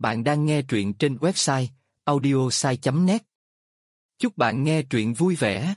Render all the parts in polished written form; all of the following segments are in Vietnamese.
Bạn đang nghe truyện trên website audiosai.net. Chúc bạn nghe truyện vui vẻ.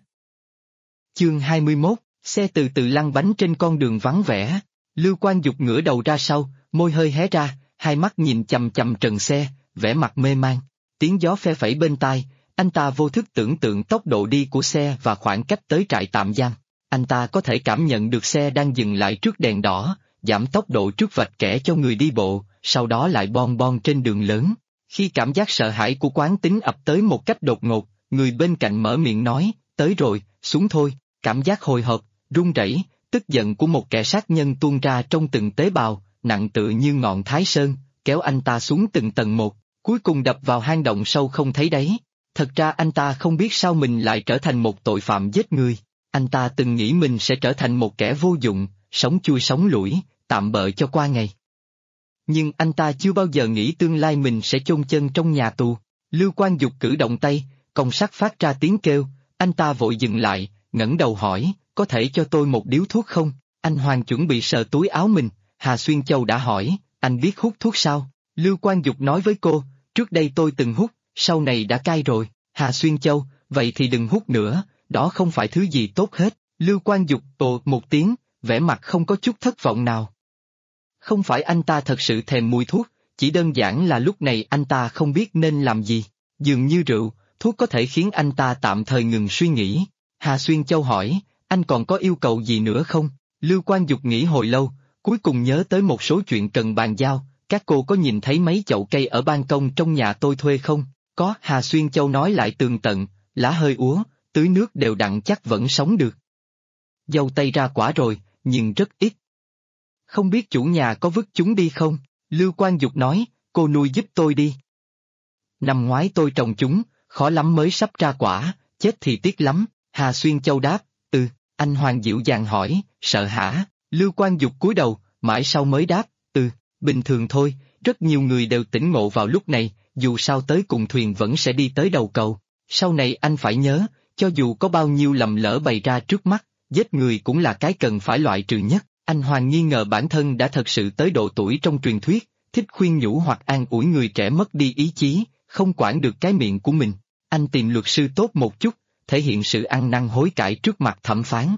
Chương 21, xe từ từ lăn bánh trên con đường vắng vẻ. Lưu Quang Dục ngửa đầu ra sau, môi hơi hé ra, hai mắt nhìn chằm chằm trần xe, vẻ mặt mê man. Tiếng gió phe phẩy bên tai, anh ta vô thức tưởng tượng tốc độ đi của xe và khoảng cách tới trại tạm giam. Anh ta có thể cảm nhận được xe đang dừng lại trước đèn đỏ, giảm tốc độ trước vạch kẻ cho người đi bộ, sau đó lại bon bon trên đường lớn. Khi cảm giác sợ hãi của quán tính ập tới một cách đột ngột, người bên cạnh mở miệng nói, tới rồi, xuống thôi. Cảm giác hồi hộp, run rẩy, tức giận của một kẻ sát nhân tuôn ra trong từng tế bào, nặng tựa như ngọn Thái Sơn, kéo anh ta xuống từng tầng một, cuối cùng đập vào hang động sâu không thấy đáy. Thật ra anh ta không biết sao mình lại trở thành một tội phạm giết người. Anh ta từng nghĩ mình sẽ trở thành một kẻ vô dụng, sống chui sống lủi, tạm bợ cho qua ngày. Nhưng anh ta chưa bao giờ nghĩ tương lai mình sẽ chôn chân trong nhà tù. Lưu Quang Dục cử động tay, còng sắt phát ra tiếng kêu, anh ta vội dừng lại, ngẩng đầu hỏi, có thể cho tôi một điếu thuốc không? Anh Hoàng chuẩn bị sờ túi áo mình, Hà Xuyên Châu đã hỏi, anh biết hút thuốc sao? Lưu Quang Dục nói với cô, trước đây tôi từng hút, sau này đã cai rồi. Hà Xuyên Châu, vậy thì đừng hút nữa, đó không phải thứ gì tốt hết. Lưu Quang Dục ồ một tiếng, vẻ mặt không có chút thất vọng nào. Không phải anh ta thật sự thèm mùi thuốc, chỉ đơn giản là lúc này anh ta không biết nên làm gì. Dường như rượu, thuốc có thể khiến anh ta tạm thời ngừng suy nghĩ. Hà Xuyên Châu hỏi, anh còn có yêu cầu gì nữa không? Lưu Quang Dục nghĩ hồi lâu, cuối cùng nhớ tới một số chuyện cần bàn giao. Các cô có nhìn thấy mấy chậu cây ở ban công trong nhà tôi thuê không? Có, Hà Xuyên Châu nói lại tường tận, lá hơi úa, tưới nước đều đặn chắc vẫn sống được. Dâu tây ra quả rồi, nhưng rất ít. Không biết chủ nhà có vứt chúng đi không? Lưu Quang Dục nói, cô nuôi giúp tôi đi. Năm ngoái tôi trồng chúng, khó lắm mới sắp ra quả, chết thì tiếc lắm. Hà Xuyên Châu đáp, anh Hoàng dịu dàng hỏi, sợ hả? Lưu Quang Dục cúi đầu, mãi sau mới đáp, bình thường thôi, rất nhiều người đều tỉnh ngộ vào lúc này, dù sao tới cùng thuyền vẫn sẽ đi tới đầu cầu. Sau này anh phải nhớ, cho dù có bao nhiêu lầm lỡ bày ra trước mắt, giết người cũng là cái cần phải loại trừ nhất. Anh Hoàng nghi ngờ bản thân đã thật sự tới độ tuổi trong truyền thuyết, thích khuyên nhủ hoặc an ủi người trẻ mất đi ý chí, không quản được cái miệng của mình. Anh tìm luật sư tốt một chút, thể hiện sự ăn năn hối cải trước mặt thẩm phán.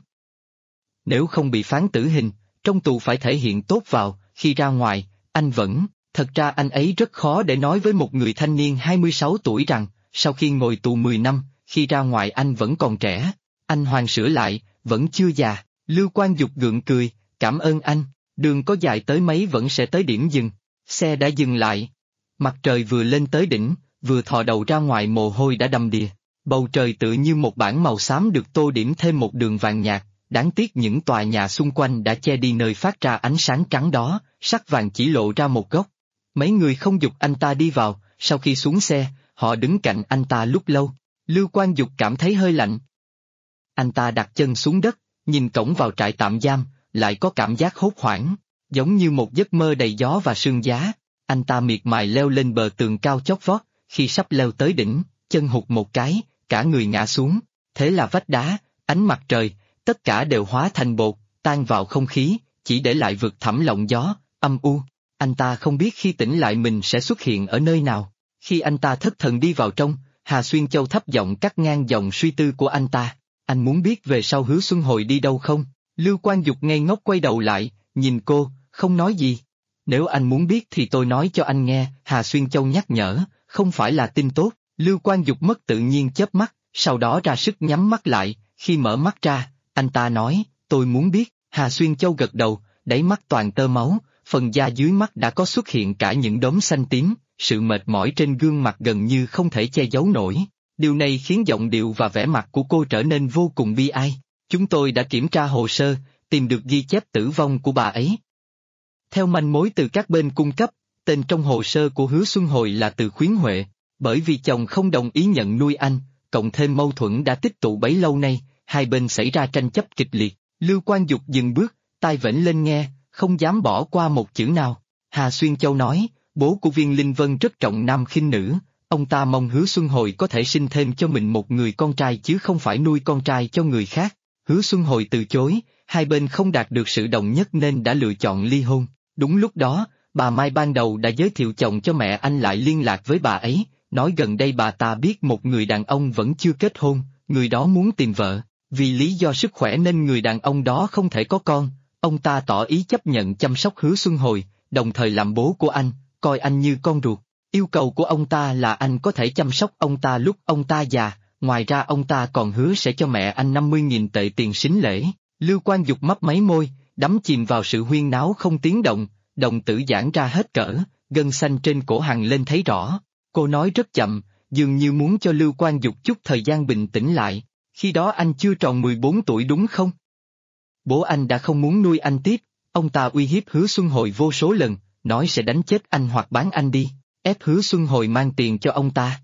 Nếu không bị phán tử hình, trong tù phải thể hiện tốt vào, khi ra ngoài, anh vẫn, thật ra anh ấy rất khó để nói với một người thanh niên 26 tuổi rằng, sau khi ngồi tù 10 năm, khi ra ngoài anh vẫn còn trẻ. Anh Hoàng sửa lại, vẫn chưa già. Lưu Quang Dục gượng cười, cảm ơn anh, đường có dài tới mấy vẫn sẽ tới điểm dừng. Xe đã dừng lại. Mặt trời vừa lên tới đỉnh, vừa thò đầu ra ngoài mồ hôi đã đầm đìa. Bầu trời tựa như một bảng màu xám được tô điểm thêm một đường vàng nhạt, đáng tiếc những tòa nhà xung quanh đã che đi nơi phát ra ánh sáng trắng đó, sắc vàng chỉ lộ ra một góc. Mấy người không giục anh ta đi vào, sau khi xuống xe, họ đứng cạnh anh ta lúc lâu. Lưu Quang Dục cảm thấy hơi lạnh. Anh ta đặt chân xuống đất, nhìn cổng vào trại tạm giam, lại có cảm giác hốt hoảng, giống như một giấc mơ đầy gió và sương giá. Anh ta miệt mài leo lên bờ tường cao chót vót, khi sắp leo tới đỉnh, chân hụt một cái, cả người ngã xuống. Thế là vách đá, ánh mặt trời, tất cả đều hóa thành bột, tan vào không khí, chỉ để lại vực thẳm lộng gió, âm u. Anh ta không biết khi tỉnh lại mình sẽ xuất hiện ở nơi nào. Khi anh ta thất thần đi vào trong, Hà Xuyên Châu thấp giọng cắt ngang dòng suy tư của anh ta. Anh muốn biết về sau Hứa Xuân Hồi đi đâu không? Lưu Quang Dục ngây ngốc quay đầu lại, nhìn cô, không nói gì. Nếu anh muốn biết thì tôi nói cho anh nghe, Hà Xuyên Châu nhắc nhở, không phải là tin tốt. Lưu Quang Dục mất tự nhiên chớp mắt, sau đó ra sức nhắm mắt lại, khi mở mắt ra, anh ta nói, tôi muốn biết. Hà Xuyên Châu gật đầu, đáy mắt toàn tơ máu, phần da dưới mắt đã có xuất hiện cả những đốm xanh tím, sự mệt mỏi trên gương mặt gần như không thể che giấu nổi. Điều này khiến giọng điệu và vẻ mặt của cô trở nên vô cùng bi ai. Chúng tôi đã kiểm tra hồ sơ, tìm được ghi chép tử vong của bà ấy. Theo manh mối từ các bên cung cấp, tên trong hồ sơ của Hứa Xuân Hồi là Từ Khuyến Huệ. Bởi vì chồng không đồng ý nhận nuôi anh, cộng thêm mâu thuẫn đã tích tụ bấy lâu nay, hai bên xảy ra tranh chấp kịch liệt. Lưu Quang Dục dừng bước, tai vểnh lên nghe, không dám bỏ qua một chữ nào. Hà Xuyên Châu nói, bố của Viên Linh Vân rất trọng nam khinh nữ, ông ta mong Hứa Xuân Hồi có thể sinh thêm cho mình một người con trai chứ không phải nuôi con trai cho người khác. Hứa Xuân Hồi từ chối, hai bên không đạt được sự đồng nhất nên đã lựa chọn ly hôn. Đúng lúc đó, bà Mai ban đầu đã giới thiệu chồng cho mẹ anh lại liên lạc với bà ấy, nói gần đây bà ta biết một người đàn ông vẫn chưa kết hôn, người đó muốn tìm vợ, vì lý do sức khỏe nên người đàn ông đó không thể có con, ông ta tỏ ý chấp nhận chăm sóc Hứa Xuân Hồi, đồng thời làm bố của anh, coi anh như con ruột. Yêu cầu của ông ta là anh có thể chăm sóc ông ta lúc ông ta già, ngoài ra ông ta còn hứa sẽ cho mẹ anh 50.000 tệ tiền sính lễ. Lưu Quang Dục mấp máy môi, đắm chìm vào sự huyên náo không tiếng động, đồng tử giãn ra hết cỡ, gân xanh trên cổ hằn lên thấy rõ. Cô nói rất chậm, dường như muốn cho Lưu Quang Dục chút thời gian bình tĩnh lại, khi đó anh chưa tròn 14 tuổi đúng không? Bố anh đã không muốn nuôi anh tiếp, ông ta uy hiếp Hứa Xuân Hồi vô số lần, nói sẽ đánh chết anh hoặc bán anh đi, ép Hứa Xuân Hồi mang tiền cho ông ta.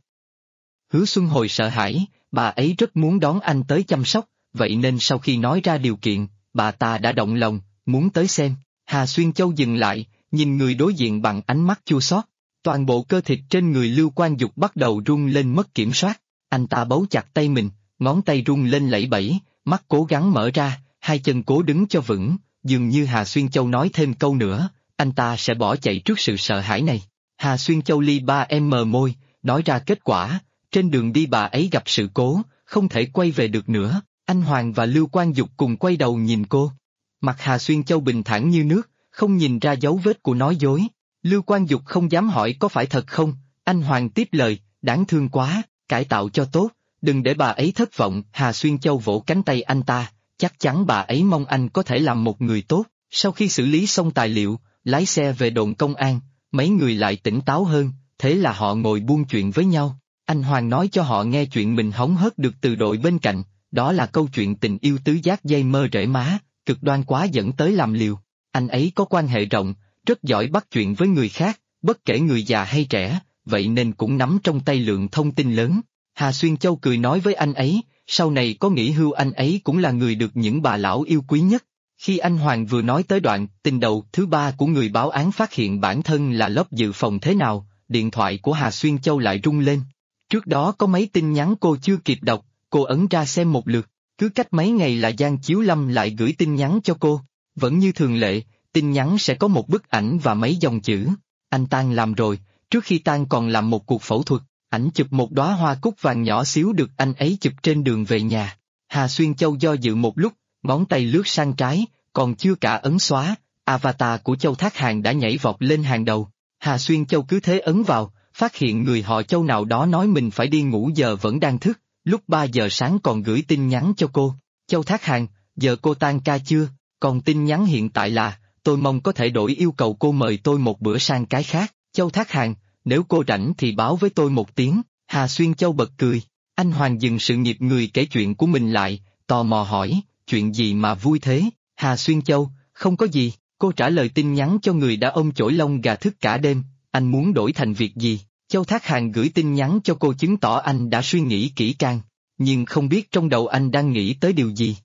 Hứa Xuân Hồi sợ hãi, bà ấy rất muốn đón anh tới chăm sóc, vậy nên sau khi nói ra điều kiện, bà ta đã động lòng, muốn tới xem. Hà Xuyên Châu dừng lại, nhìn người đối diện bằng ánh mắt chua xót. Toàn bộ cơ thịt trên người Lưu Quang Dục bắt đầu rung lên mất kiểm soát, anh ta bấu chặt tay mình, ngón tay rung lên lẫy bẫy, mắt cố gắng mở ra, hai chân cố đứng cho vững, dường như Hà Xuyên Châu nói thêm câu nữa, anh ta sẽ bỏ chạy trước sự sợ hãi này. Hà Xuyên Châu li 3M môi, nói ra kết quả, trên đường đi bà ấy gặp sự cố, không thể quay về được nữa, anh Hoàng và Lưu Quang Dục cùng quay đầu nhìn cô. Mặt Hà Xuyên Châu bình thản như nước, không nhìn ra dấu vết của nói dối. Lưu Quang Dục không dám hỏi có phải thật không, anh Hoàng tiếp lời, đáng thương quá, cải tạo cho tốt, đừng để bà ấy thất vọng. Hà Xuyên Châu vỗ cánh tay anh ta, chắc chắn bà ấy mong anh có thể làm một người tốt. Sau khi xử lý xong tài liệu, lái xe về đồn công an, mấy người lại tỉnh táo hơn, thế là họ ngồi buôn chuyện với nhau. Anh Hoàng nói cho họ nghe chuyện mình hóng hớt được từ đội bên cạnh, đó là câu chuyện tình yêu tứ giác dây mơ rễ má, cực đoan quá dẫn tới làm liều. Anh ấy có quan hệ rộng, rất giỏi bắt chuyện với người khác, bất kể người già hay trẻ, vậy nên cũng nắm trong tay lượng thông tin lớn. Hà Xuyên Châu cười nói với anh ấy, sau này có nghỉ hưu anh ấy cũng là người được những bà lão yêu quý nhất. Khi anh Hoàng vừa nói tới đoạn tình đầu thứ ba của người báo án phát hiện bản thân là lớp dự phòng thế nào, điện thoại của Hà Xuyên Châu lại rung lên. Trước đó có mấy tin nhắn cô chưa kịp đọc, cô ấn ra xem một lượt, cứ cách mấy ngày là Giang Chiếu Lâm lại gửi tin nhắn cho cô. Vẫn như thường lệ, tin nhắn sẽ có một bức ảnh và mấy dòng chữ. Anh Tan làm rồi, trước khi Tan còn làm một cuộc phẫu thuật, ảnh chụp một đóa hoa cúc vàng nhỏ xíu được anh ấy chụp trên đường về nhà. Hà Xuyên Châu do dự một lúc, ngón tay lướt sang trái, còn chưa cả ấn xóa, avatar của Châu Thác Hàng đã nhảy vọt lên hàng đầu. Hà Xuyên Châu cứ thế ấn vào, phát hiện người họ Châu nào đó nói mình phải đi ngủ giờ vẫn đang thức, lúc 3 giờ sáng còn gửi tin nhắn cho cô. Châu Thác Hàng, giờ cô tan ca chưa? Còn tin nhắn hiện tại là, tôi mong có thể đổi yêu cầu cô mời tôi một bữa sang cái khác. Châu Thác Hàng, nếu cô rảnh thì báo với tôi một tiếng. Hà Xuyên Châu bật cười. Anh Hoàng dừng sự nghiệp người kể chuyện của mình lại, tò mò hỏi, chuyện gì mà vui thế? Hà Xuyên Châu, không có gì, cô trả lời tin nhắn cho người đã ôm chổi lông gà thức cả đêm, anh muốn đổi thành việc gì? Châu Thác Hàng gửi tin nhắn cho cô chứng tỏ anh đã suy nghĩ kỹ càng, nhưng không biết trong đầu anh đang nghĩ tới điều gì.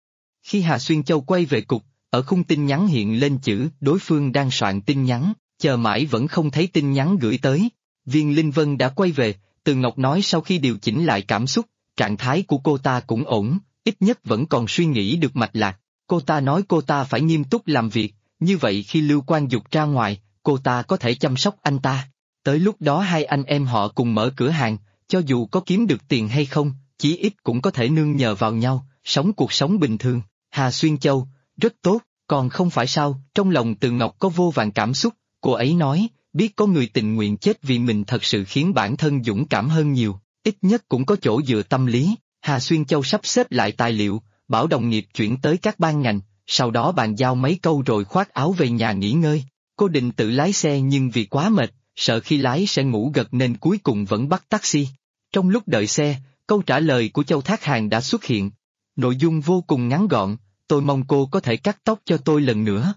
Khi Hà Xuyên Châu quay về cục, ở khung tin nhắn hiện lên chữ đối phương đang soạn tin nhắn, chờ mãi vẫn không thấy tin nhắn gửi tới. Viên Linh Vân đã quay về, Từ Ngọc nói sau khi điều chỉnh lại cảm xúc, trạng thái của cô ta cũng ổn, ít nhất vẫn còn suy nghĩ được mạch lạc. Cô ta nói cô ta phải nghiêm túc làm việc, như vậy khi Lưu Quang Dục ra ngoài, cô ta có thể chăm sóc anh ta. Tới lúc đó hai anh em họ cùng mở cửa hàng, cho dù có kiếm được tiền hay không, chí ít cũng có thể nương nhờ vào nhau, sống cuộc sống bình thường. Hà Xuyên Châu, rất tốt, còn không phải sao? Trong lòng Từ Ngọc có vô vàn cảm xúc, cô ấy nói, biết có người tình nguyện chết vì mình thật sự khiến bản thân dũng cảm hơn nhiều, ít nhất cũng có chỗ dựa tâm lý. Hà Xuyên Châu sắp xếp lại tài liệu, bảo đồng nghiệp chuyển tới các ban ngành, sau đó bàn giao mấy câu rồi khoác áo về nhà nghỉ ngơi. Cô định tự lái xe nhưng vì quá mệt, sợ khi lái sẽ ngủ gật nên cuối cùng vẫn bắt taxi. Trong lúc đợi xe, câu trả lời của Châu Thác Hàng đã xuất hiện. Nội dung vô cùng ngắn gọn, tôi mong cô có thể cắt tóc cho tôi lần nữa.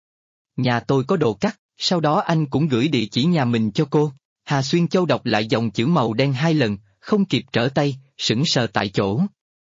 Nhà tôi có đồ cắt, sau đó anh cũng gửi địa chỉ nhà mình cho cô. Hà Xuyên Châu đọc lại dòng chữ màu đen 2 lần, không kịp trở tay, sững sờ tại chỗ.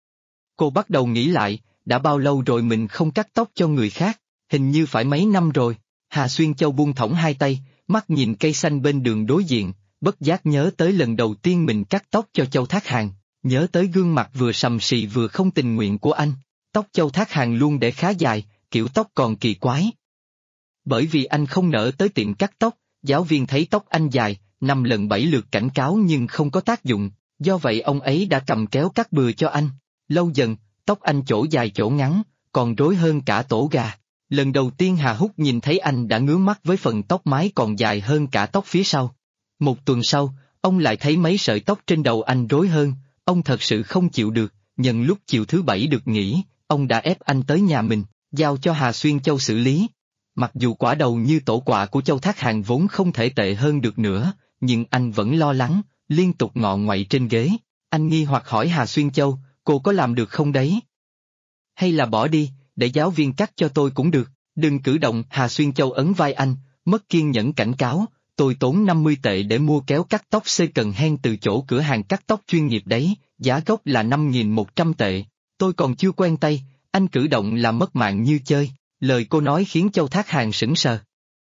Cô bắt đầu nghĩ lại, đã bao lâu rồi mình không cắt tóc cho người khác, hình như phải mấy năm rồi. Hà Xuyên Châu buông thõng hai tay, mắt nhìn cây xanh bên đường đối diện, bất giác nhớ tới lần đầu tiên mình cắt tóc cho Châu Thác Hàng, nhớ tới gương mặt vừa sầm sì vừa không tình nguyện của anh. Tóc Châu Thác Hàng luôn để khá dài, kiểu tóc còn kỳ quái. Bởi vì anh không nỡ tới tiệm cắt tóc, giáo viên thấy tóc anh dài, 5 lần 7 lượt cảnh cáo nhưng không có tác dụng, do vậy ông ấy đã cầm kéo cắt bừa cho anh. Lâu dần, tóc anh chỗ dài chỗ ngắn, còn rối hơn cả tổ gà. Lần đầu tiên Hà Húc nhìn thấy anh đã ngứa mắt với phần tóc mái còn dài hơn cả tóc phía sau. Một tuần sau, ông lại thấy mấy sợi tóc trên đầu anh rối hơn, ông thật sự không chịu được, nhân lúc chiều thứ bảy được nghỉ, ông đã ép anh tới nhà mình, giao cho Hà Xuyên Châu xử lý. Mặc dù quả đầu như tổ quạ của Châu Thác Hàn vốn không thể tệ hơn được nữa, nhưng anh vẫn lo lắng, liên tục ngọ nguậy trên ghế. Anh nghi hoặc hỏi Hà Xuyên Châu, cô có làm được không đấy? Hay là bỏ đi, để giáo viên cắt cho tôi cũng được, đừng cử động. Hà Xuyên Châu ấn vai anh, mất kiên nhẫn cảnh cáo, tôi tốn 50 tệ để mua kéo cắt tóc second hand từ chỗ cửa hàng cắt tóc chuyên nghiệp đấy, giá gốc là 5.100 tệ, tôi còn chưa quen tay, anh cử động là mất mạng như chơi. Lời cô nói khiến Châu Thác Hàn sững sờ.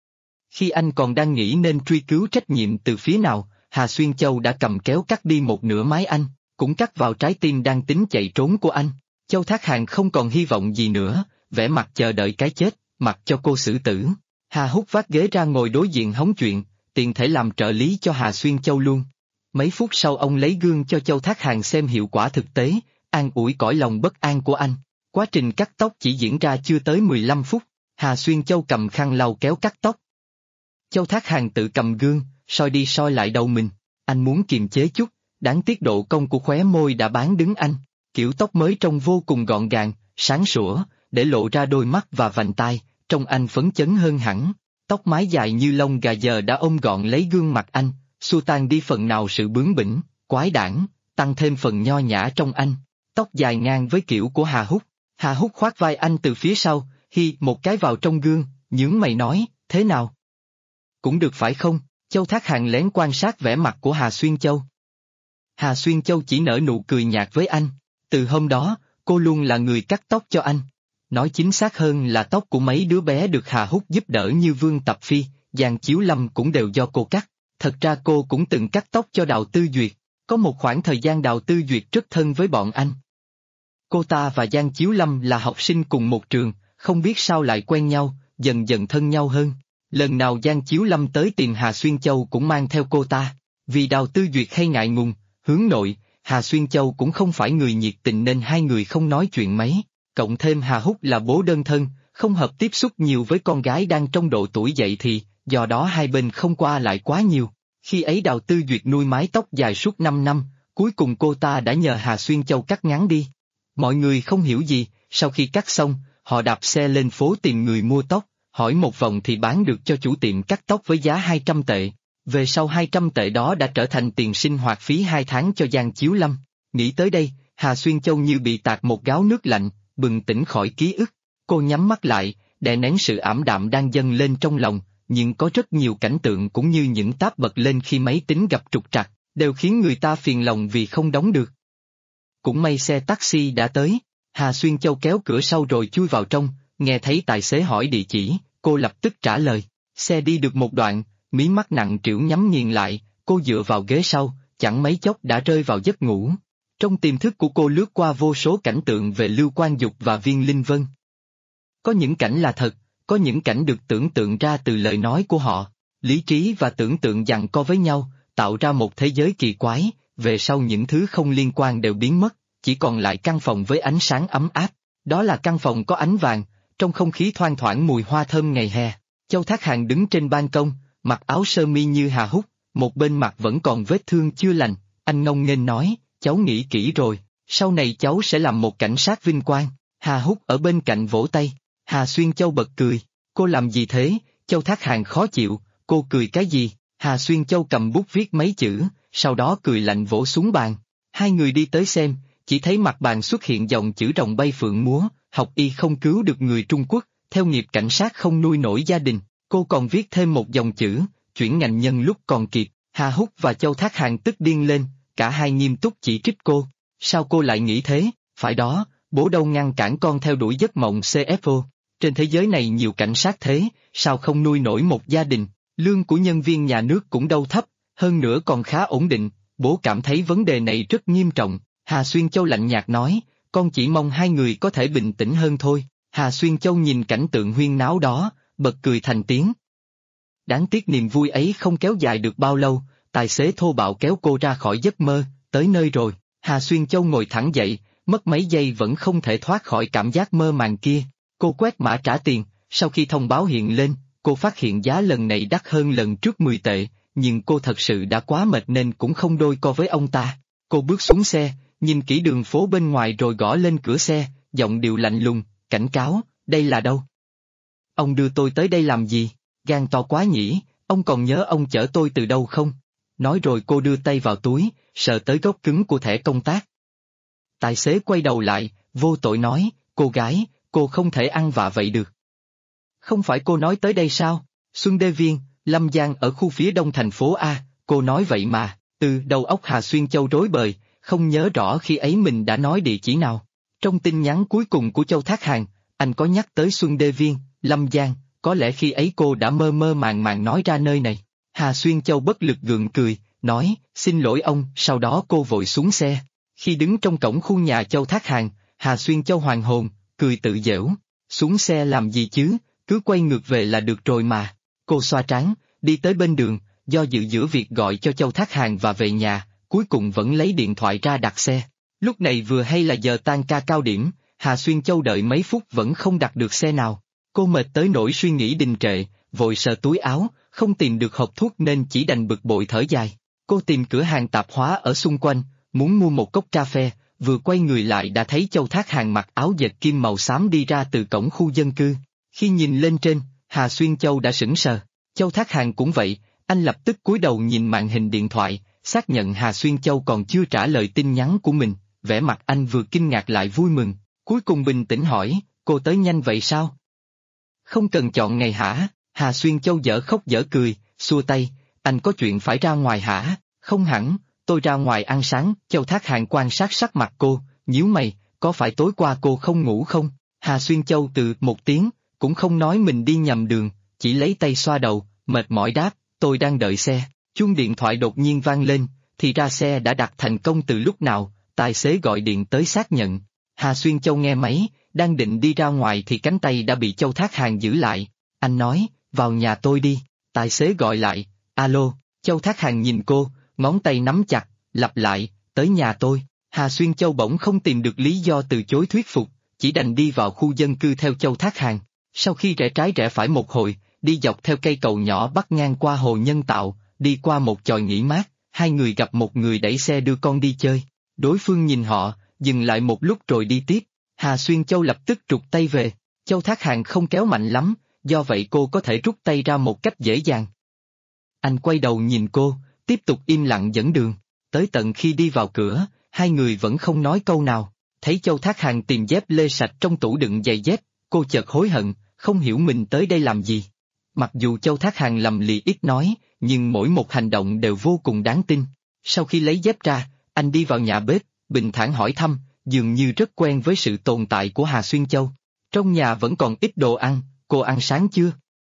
Khi anh còn đang nghĩ nên truy cứu trách nhiệm từ phía nào, Hà Xuyên Châu đã cầm kéo cắt đi một nửa mái anh, cũng cắt vào trái tim đang tính chạy trốn của anh. Châu Thác Hàn không còn hy vọng gì nữa, vẻ mặt chờ đợi cái chết, mặc cho cô xử tử. Hà Húc vác ghế ra ngồi đối diện hóng chuyện, tiện thể làm trợ lý cho Hà Xuyên Châu luôn. Mấy phút sau ông lấy gương cho Châu Thác Hàn xem hiệu quả thực tế, an ủi cõi lòng bất an của anh. Quá trình cắt tóc chỉ diễn ra chưa tới 15 phút, Hà Xuyên Châu cầm khăn lau kéo cắt tóc. Châu Thác Hàn tự cầm gương, soi đi soi lại đầu mình, anh muốn kiềm chế chút, đáng tiếc độ cong của khóe môi đã bán đứng anh. Kiểu tóc mới trông vô cùng gọn gàng, sáng sủa, để lộ ra đôi mắt và vành tai, trông anh phấn chấn hơn hẳn. Tóc mái dài như lông gà giờ đã ôm gọn lấy gương mặt anh, xua tan đi phần nào sự bướng bỉnh, quái đản, tăng thêm phần nho nhã trong anh. Tóc dài ngang với kiểu của Hà Húc. Hà Húc khoác vai anh từ phía sau, hi một cái vào trong gương, nhướng mày nói, thế nào? Cũng được phải không? Châu Thác Hàn lén quan sát vẻ mặt của Hà Xuyên Châu. Hà Xuyên Châu chỉ nở nụ cười nhạt với anh. Từ hôm đó, cô luôn là người cắt tóc cho anh. Nói chính xác hơn là tóc của mấy đứa bé được Hà Húc giúp đỡ như Vương Tập Phi, Giang Chiếu Lâm cũng đều do cô cắt. Thật ra cô cũng từng cắt tóc cho Đào Tư Duyệt. Có một khoảng thời gian Đào Tư Duyệt rất thân với bọn anh. Cô ta và Giang Chiếu Lâm là học sinh cùng một trường, không biết sao lại quen nhau, dần dần thân nhau hơn. Lần nào Giang Chiếu Lâm tới tìm Hà Xuyên Châu cũng mang theo cô ta. Vì Đào Tư Duyệt hay ngại ngùng, hướng nội, Hà Xuyên Châu cũng không phải người nhiệt tình nên hai người không nói chuyện mấy. Cộng thêm Hà Húc là bố đơn thân, không hợp tiếp xúc nhiều với con gái đang trong độ tuổi dậy thì, do đó hai bên không qua lại quá nhiều. Khi ấy Đào Tư Duyệt nuôi mái tóc dài suốt 5 năm, cuối cùng cô ta đã nhờ Hà Xuyên Châu cắt ngắn đi. Mọi người không hiểu gì, sau khi cắt xong, họ đạp xe lên phố tìm người mua tóc, hỏi một vòng thì bán được cho chủ tiệm cắt tóc với giá 200 tệ. Về sau 200 tệ đó đã trở thành tiền sinh hoạt phí 2 tháng cho Giang Chiếu Lâm. Nghĩ tới đây, Hà Xuyên Châu như bị tạt một gáo nước lạnh, bừng tỉnh khỏi ký ức. Cô nhắm mắt lại, đè nén sự ảm đạm đang dâng lên trong lòng, nhưng có rất nhiều cảnh tượng cũng như những tab bật lên khi máy tính gặp trục trặc, đều khiến người ta phiền lòng vì không đóng được. Cũng may xe taxi đã tới, Hà Xuyên Châu kéo cửa sau rồi chui vào trong, nghe thấy tài xế hỏi địa chỉ, cô lập tức trả lời. Xe đi được một đoạn, mí mắt nặng trĩu nhắm nghiền lại, cô dựa vào ghế sau, chẳng mấy chốc đã rơi vào giấc ngủ. Trong tiềm thức của cô lướt qua vô số cảnh tượng về Lưu Quang Dục và Viên Linh Vân. Có những cảnh là thật, có những cảnh được tưởng tượng ra từ lời nói của họ. Lý trí và tưởng tượng giằng co với nhau, tạo ra một thế giới kỳ quái, về sau những thứ không liên quan đều biến mất, chỉ còn lại căn phòng với ánh sáng ấm áp. Đó là căn phòng có ánh vàng, trong không khí thoang thoảng mùi hoa thơm ngày hè. Châu Thác Hàn đứng trên ban công, mặc áo sơ mi như Hà Húc, một bên mặt vẫn còn vết thương chưa lành, anh ngông nghênh nói, cháu nghĩ kỹ rồi, sau này cháu sẽ làm một cảnh sát vinh quang. Hà Húc ở bên cạnh vỗ tay, Hà Xuyên Châu bật cười, cô làm gì thế? Châu Thác Hàn khó chịu, cô cười cái gì? Hà Xuyên Châu cầm bút viết mấy chữ, sau đó cười lạnh vỗ xuống bàn. Hai người đi tới xem, chỉ thấy mặt bàn xuất hiện dòng chữ rồng bay phượng múa, học y không cứu được người Trung Quốc, theo nghiệp cảnh sát không nuôi nổi gia đình. Cô còn viết thêm một dòng chữ, chuyển ngành nhân lúc còn kịp. Hà Húc và Châu Thác Hàn tức điên lên, cả hai nghiêm túc chỉ trích cô. Sao cô lại nghĩ thế? Phải đó, bố đâu ngăn cản con theo đuổi giấc mộng CFO. Trên thế giới này nhiều cảnh sát thế, sao không nuôi nổi một gia đình? Lương của nhân viên nhà nước cũng đâu thấp, hơn nữa còn khá ổn định. Bố cảm thấy vấn đề này rất nghiêm trọng. Hà Xuyên Châu lạnh nhạt nói, con chỉ mong hai người có thể bình tĩnh hơn thôi. Hà Xuyên Châu nhìn cảnh tượng huyên náo đó, bật cười thành tiếng. Đáng tiếc niềm vui ấy không kéo dài được bao lâu, tài xế thô bạo kéo cô ra khỏi giấc mơ, tới nơi rồi. Hà Xuyên Châu ngồi thẳng dậy, mất mấy giây vẫn không thể thoát khỏi cảm giác mơ màng kia. Cô quét mã trả tiền, sau khi thông báo hiện lên, cô phát hiện giá lần này đắt hơn lần trước 10 tệ, nhưng cô thật sự đã quá mệt nên cũng không đôi co với ông ta. Cô bước xuống xe, nhìn kỹ đường phố bên ngoài rồi gõ lên cửa xe, giọng điệu lạnh lùng, cảnh cáo, đây là đâu? Ông đưa tôi tới đây làm gì? Gan to quá nhỉ, ông còn nhớ ông chở tôi từ đâu không? Nói rồi cô đưa tay vào túi, sờ tới góc cứng của thẻ công tác. Tài xế quay đầu lại, vô tội nói, cô gái, cô không thể ăn vạ vậy được. Không phải cô nói tới đây sao? Xuân Đê Viên, Lâm Giang ở khu phía đông thành phố A, cô nói vậy mà. Đầu óc Hà Xuyên Châu rối bời, không nhớ rõ khi ấy mình đã nói địa chỉ nào. Trong tin nhắn cuối cùng của Châu Thác Hàn, anh có nhắc tới Xuân Đê Viên, Lâm Giang, có lẽ khi ấy cô đã mơ mơ màng màng nói ra nơi này. Hà Xuyên Châu bất lực gượng cười, nói, xin lỗi ông, sau đó cô vội xuống xe. Khi đứng trong cổng khu nhà Châu Thác Hàn, Hà Xuyên Châu hoàn hồn, cười tự giễu, xuống xe làm gì chứ, cứ quay ngược về là được rồi mà. Cô xoa trán, đi tới bên đường, do dự giữa việc gọi cho Châu Thác Hàn và về nhà, cuối cùng vẫn lấy điện thoại ra đặt xe. Lúc này vừa hay là giờ tan ca cao điểm, Hà Xuyên Châu đợi mấy phút vẫn không đặt được xe nào. Cô mệt tới nỗi suy nghĩ đình trệ, vội sờ túi áo, không tìm được hộp thuốc nên chỉ đành bực bội thở dài. Cô tìm cửa hàng tạp hóa ở xung quanh, muốn mua một cốc cà phê, vừa quay người lại đã thấy Châu Thác Hàn mặc áo dệt kim màu xám đi ra từ cổng khu dân cư. Khi nhìn lên trên, Hà Xuyên Châu đã sững sờ. Châu Thác Hàn cũng vậy, anh lập tức cúi đầu nhìn màn hình điện thoại, xác nhận Hà Xuyên Châu còn chưa trả lời tin nhắn của mình, vẻ mặt anh vừa kinh ngạc lại vui mừng, cuối cùng bình tĩnh hỏi, cô tới nhanh vậy sao? Không cần chọn ngày hả? Hà Xuyên Châu dở khóc dở cười, xua tay, anh có chuyện phải ra ngoài hả? Không hẳn, tôi ra ngoài ăn sáng. Châu Thác Hàn quan sát sắc mặt cô, nhíu mày, có phải tối qua cô không ngủ không? Hà Xuyên Châu từ một tiếng, cũng không nói mình đi nhầm đường, chỉ lấy tay xoa đầu, mệt mỏi đáp, tôi đang đợi xe. Chuông điện thoại đột nhiên vang lên, thì ra xe đã đặt thành công từ lúc nào, tài xế gọi điện tới xác nhận. Hà Xuyên Châu nghe máy, đang định đi ra ngoài thì cánh tay đã bị Châu Thác Hàn giữ lại. Anh nói, vào nhà tôi đi. Tài xế gọi lại, alo. Châu Thác Hàn nhìn cô, ngón tay nắm chặt, lặp lại, tới nhà tôi. Hà Xuyên Châu bỗng không tìm được lý do từ chối thuyết phục, chỉ đành đi vào khu dân cư theo Châu Thác Hàn. Sau khi rẽ trái rẽ phải một hồi, đi dọc theo cây cầu nhỏ bắc ngang qua hồ nhân tạo, đi qua một chòi nghỉ mát, hai người gặp một người đẩy xe đưa con đi chơi. Đối phương nhìn họ, dừng lại một lúc rồi đi tiếp. Hà Xuyên Châu lập tức trục tay về. Châu Thác Hàn không kéo mạnh lắm, do vậy cô có thể rút tay ra một cách dễ dàng. Anh quay đầu nhìn cô, tiếp tục im lặng dẫn đường. Tới tận khi đi vào cửa, hai người vẫn không nói câu nào. Thấy Châu Thác Hàn tìm dép lê sạch trong tủ đựng giày dép, cô chợt hối hận, không hiểu mình tới đây làm gì. Mặc dù Châu Thác Hàn lầm lì ít nói, nhưng mỗi một hành động đều vô cùng đáng tin. Sau khi lấy dép ra, anh đi vào nhà bếp, bình thản hỏi thăm, dường như rất quen với sự tồn tại của Hà Xuyên Châu. Trong nhà vẫn còn ít đồ ăn, cô ăn sáng chưa?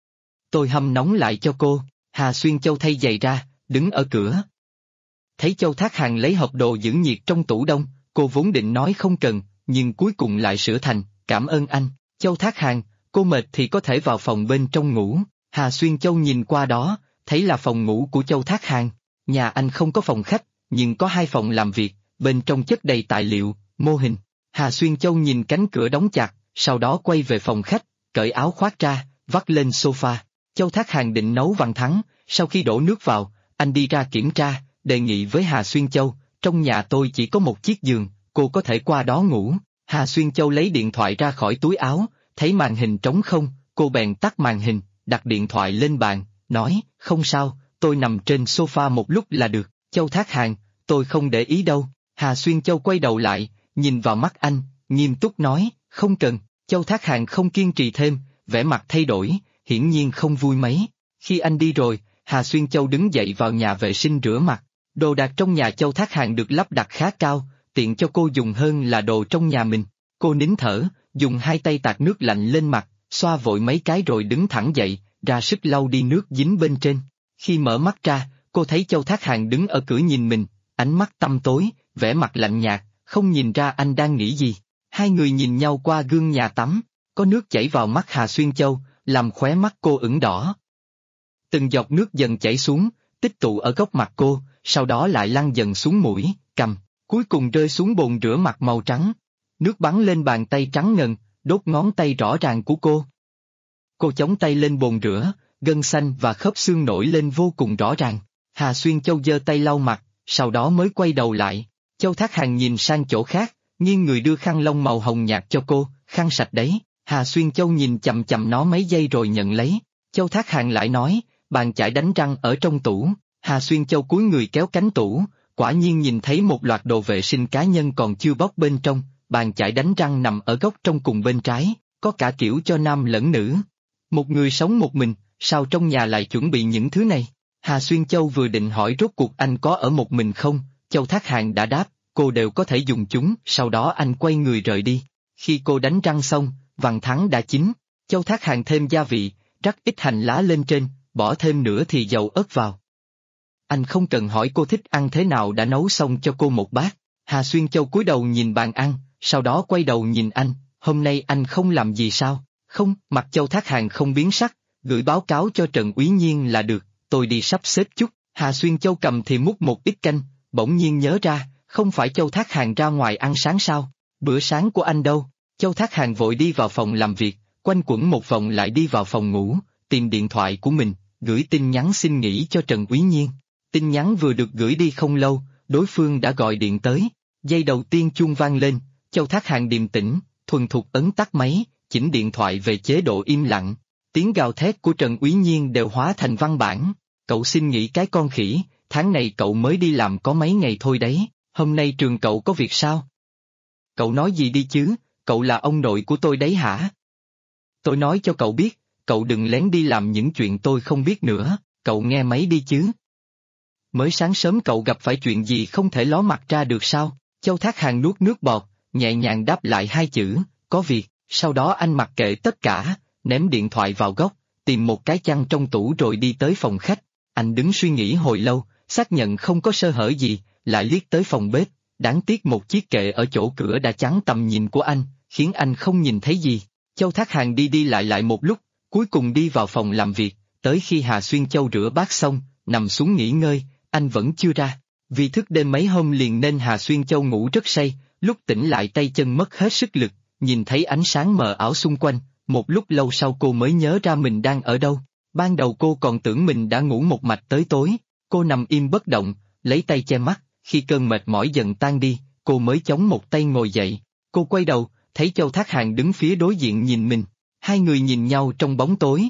Tôi hâm nóng lại cho cô. Hà Xuyên Châu thay giày ra, đứng ở cửa. Thấy Châu Thác Hàn lấy hộp đồ giữ nhiệt trong tủ đông, cô vốn định nói không cần, nhưng cuối cùng lại sửa thành, cảm ơn anh. Châu Thác Hàn, cô mệt thì có thể vào phòng bên trong ngủ. Hà Xuyên Châu nhìn qua đó, thấy là phòng ngủ của Châu Thác Hàn. Nhà anh không có phòng khách, nhưng có hai phòng làm việc, bên trong chất đầy tài liệu, mô hình. Hà Xuyên Châu nhìn cánh cửa đóng chặt, sau đó quay về phòng khách, cởi áo khoác ra, vắt lên sofa. Châu Thác Hàn định nấu vằn thắng, sau khi đổ nước vào, anh đi ra kiểm tra, đề nghị với Hà Xuyên Châu, trong nhà tôi chỉ có một chiếc giường, cô có thể qua đó ngủ. Hà Xuyên Châu lấy điện thoại ra khỏi túi áo, thấy màn hình trống không, cô bèn tắt màn hình, đặt điện thoại lên bàn, nói, không sao, tôi nằm trên sofa một lúc là được. Châu Thác Hàn, tôi không để ý đâu. Hà Xuyên Châu quay đầu lại, nhìn vào mắt anh, nghiêm túc nói, không cần. Châu Thác Hàn không kiên trì thêm, vẻ mặt thay đổi, hiển nhiên không vui mấy. Khi anh đi rồi, Hà Xuyên Châu đứng dậy vào nhà vệ sinh rửa mặt. Đồ đạc trong nhà Châu Thác Hàn được lắp đặt khá cao, tiện cho cô dùng hơn là đồ trong nhà mình. Cô nín thở, dùng hai tay tạt nước lạnh lên mặt, xoa vội mấy cái rồi đứng thẳng dậy, ra sức lau đi nước dính bên trên. Khi mở mắt ra, cô thấy Châu Thác Hàn đứng ở cửa nhìn mình, ánh mắt tăm tối, vẻ mặt lạnh nhạt, không nhìn ra anh đang nghĩ gì. Hai người nhìn nhau qua gương nhà tắm, có nước chảy vào mắt Hà Xuyên Châu, làm khóe mắt cô ửng đỏ. Từng giọt nước dần chảy xuống, tích tụ ở góc mặt cô, sau đó lại lăn dần xuống mũi, cằm, cuối cùng rơi xuống bồn rửa mặt màu trắng. Nước bắn lên bàn tay trắng ngần, đốt ngón tay rõ ràng của cô. Cô chống tay lên bồn rửa, gân xanh và khớp xương nổi lên vô cùng rõ ràng. Hà Xuyên Châu giơ tay lau mặt, sau đó mới quay đầu lại. Châu Thác Hàn nhìn sang chỗ khác, nghiêng người đưa khăn lông màu hồng nhạt cho cô, khăn sạch đấy. Hà Xuyên Châu nhìn chằm chằm nó mấy giây rồi nhận lấy. Châu Thác Hàn lại nói, bàn chải đánh răng ở trong tủ. Hà Xuyên Châu cúi người kéo cánh tủ, quả nhiên nhìn thấy một loạt đồ vệ sinh cá nhân còn chưa bóc bên trong, bàn chải đánh răng nằm ở góc trong cùng bên trái, có cả kiểu cho nam lẫn nữ. Một người sống một mình, sao trong nhà lại chuẩn bị những thứ này? Hà Xuyên Châu vừa định hỏi rốt cuộc anh có ở một mình không, Châu Thác Hàn đã đáp, cô đều có thể dùng chúng, sau đó anh quay người rời đi. Khi cô đánh răng xong, vằn thắng đã chín, Châu Thác Hàn thêm gia vị, rắc ít hành lá lên trên, bỏ thêm nửa thì dầu ớt vào. Anh không cần hỏi cô thích ăn thế nào đã nấu xong cho cô một bát. Hà Xuyên Châu cúi đầu nhìn bàn ăn, sau đó quay đầu nhìn anh, hôm nay anh không làm gì sao? Không, mặt Châu Thác Hàn không biến sắc, gửi báo cáo cho Trần Úy Nhiên là được, tôi đi sắp xếp chút. Hà Xuyên Châu cầm thì múc một ít canh, bỗng nhiên nhớ ra, không phải Châu Thác Hàn ra ngoài ăn sáng sao? Bữa sáng của anh đâu? Châu Thác Hàn vội đi vào phòng làm việc, quanh quẩn một vòng lại đi vào phòng ngủ, tìm điện thoại của mình, gửi tin nhắn xin nghỉ cho Trần Úy Nhiên. Tin nhắn vừa được gửi đi không lâu, đối phương đã gọi điện tới. Giây đầu tiên chuông vang lên, Châu Thác Hàn điềm tĩnh, thuần thục ấn tắt máy, chỉnh điện thoại về chế độ im lặng. Tiếng gào thét của Trần Úy Nhiên đều hóa thành văn bản. Cậu xin nghỉ cái con khỉ, tháng này cậu mới đi làm có mấy ngày thôi đấy, hôm nay trường cậu có việc sao? Cậu nói gì đi chứ, cậu là ông nội của tôi đấy hả? Tôi nói cho cậu biết, cậu đừng lén đi làm những chuyện tôi không biết nữa, cậu nghe máy đi chứ. Mới sáng sớm cậu gặp phải chuyện gì không thể ló mặt ra được sao? Châu Thác Hàn nuốt nước bọt, nhẹ nhàng đáp lại hai chữ, có việc, sau đó anh mặc kệ tất cả, ném điện thoại vào góc, tìm một cái chăn trong tủ rồi đi tới phòng khách. Anh đứng suy nghĩ hồi lâu, xác nhận không có sơ hở gì, lại liếc tới phòng bếp, đáng tiếc một chiếc kệ ở chỗ cửa đã chắn tầm nhìn của anh, khiến anh không nhìn thấy gì. Châu Thác Hàn đi đi lại một lúc, cuối cùng đi vào phòng làm việc, tới khi Hà Xuyên Châu rửa bát xong, nằm xuống nghỉ ngơi, anh vẫn chưa ra. Vì thức đêm mấy hôm liền nên Hà Xuyên Châu ngủ rất say, lúc tỉnh lại tay chân mất hết sức lực, nhìn thấy ánh sáng mờ ảo xung quanh, một lúc lâu sau cô mới nhớ ra mình đang ở đâu. Ban đầu cô còn tưởng mình đã ngủ một mạch tới tối, cô nằm im bất động, lấy tay che mắt, khi cơn mệt mỏi dần tan đi, cô mới chống một tay ngồi dậy. Cô quay đầu, thấy Châu Thác Hàn đứng phía đối diện nhìn mình, hai người nhìn nhau trong bóng tối.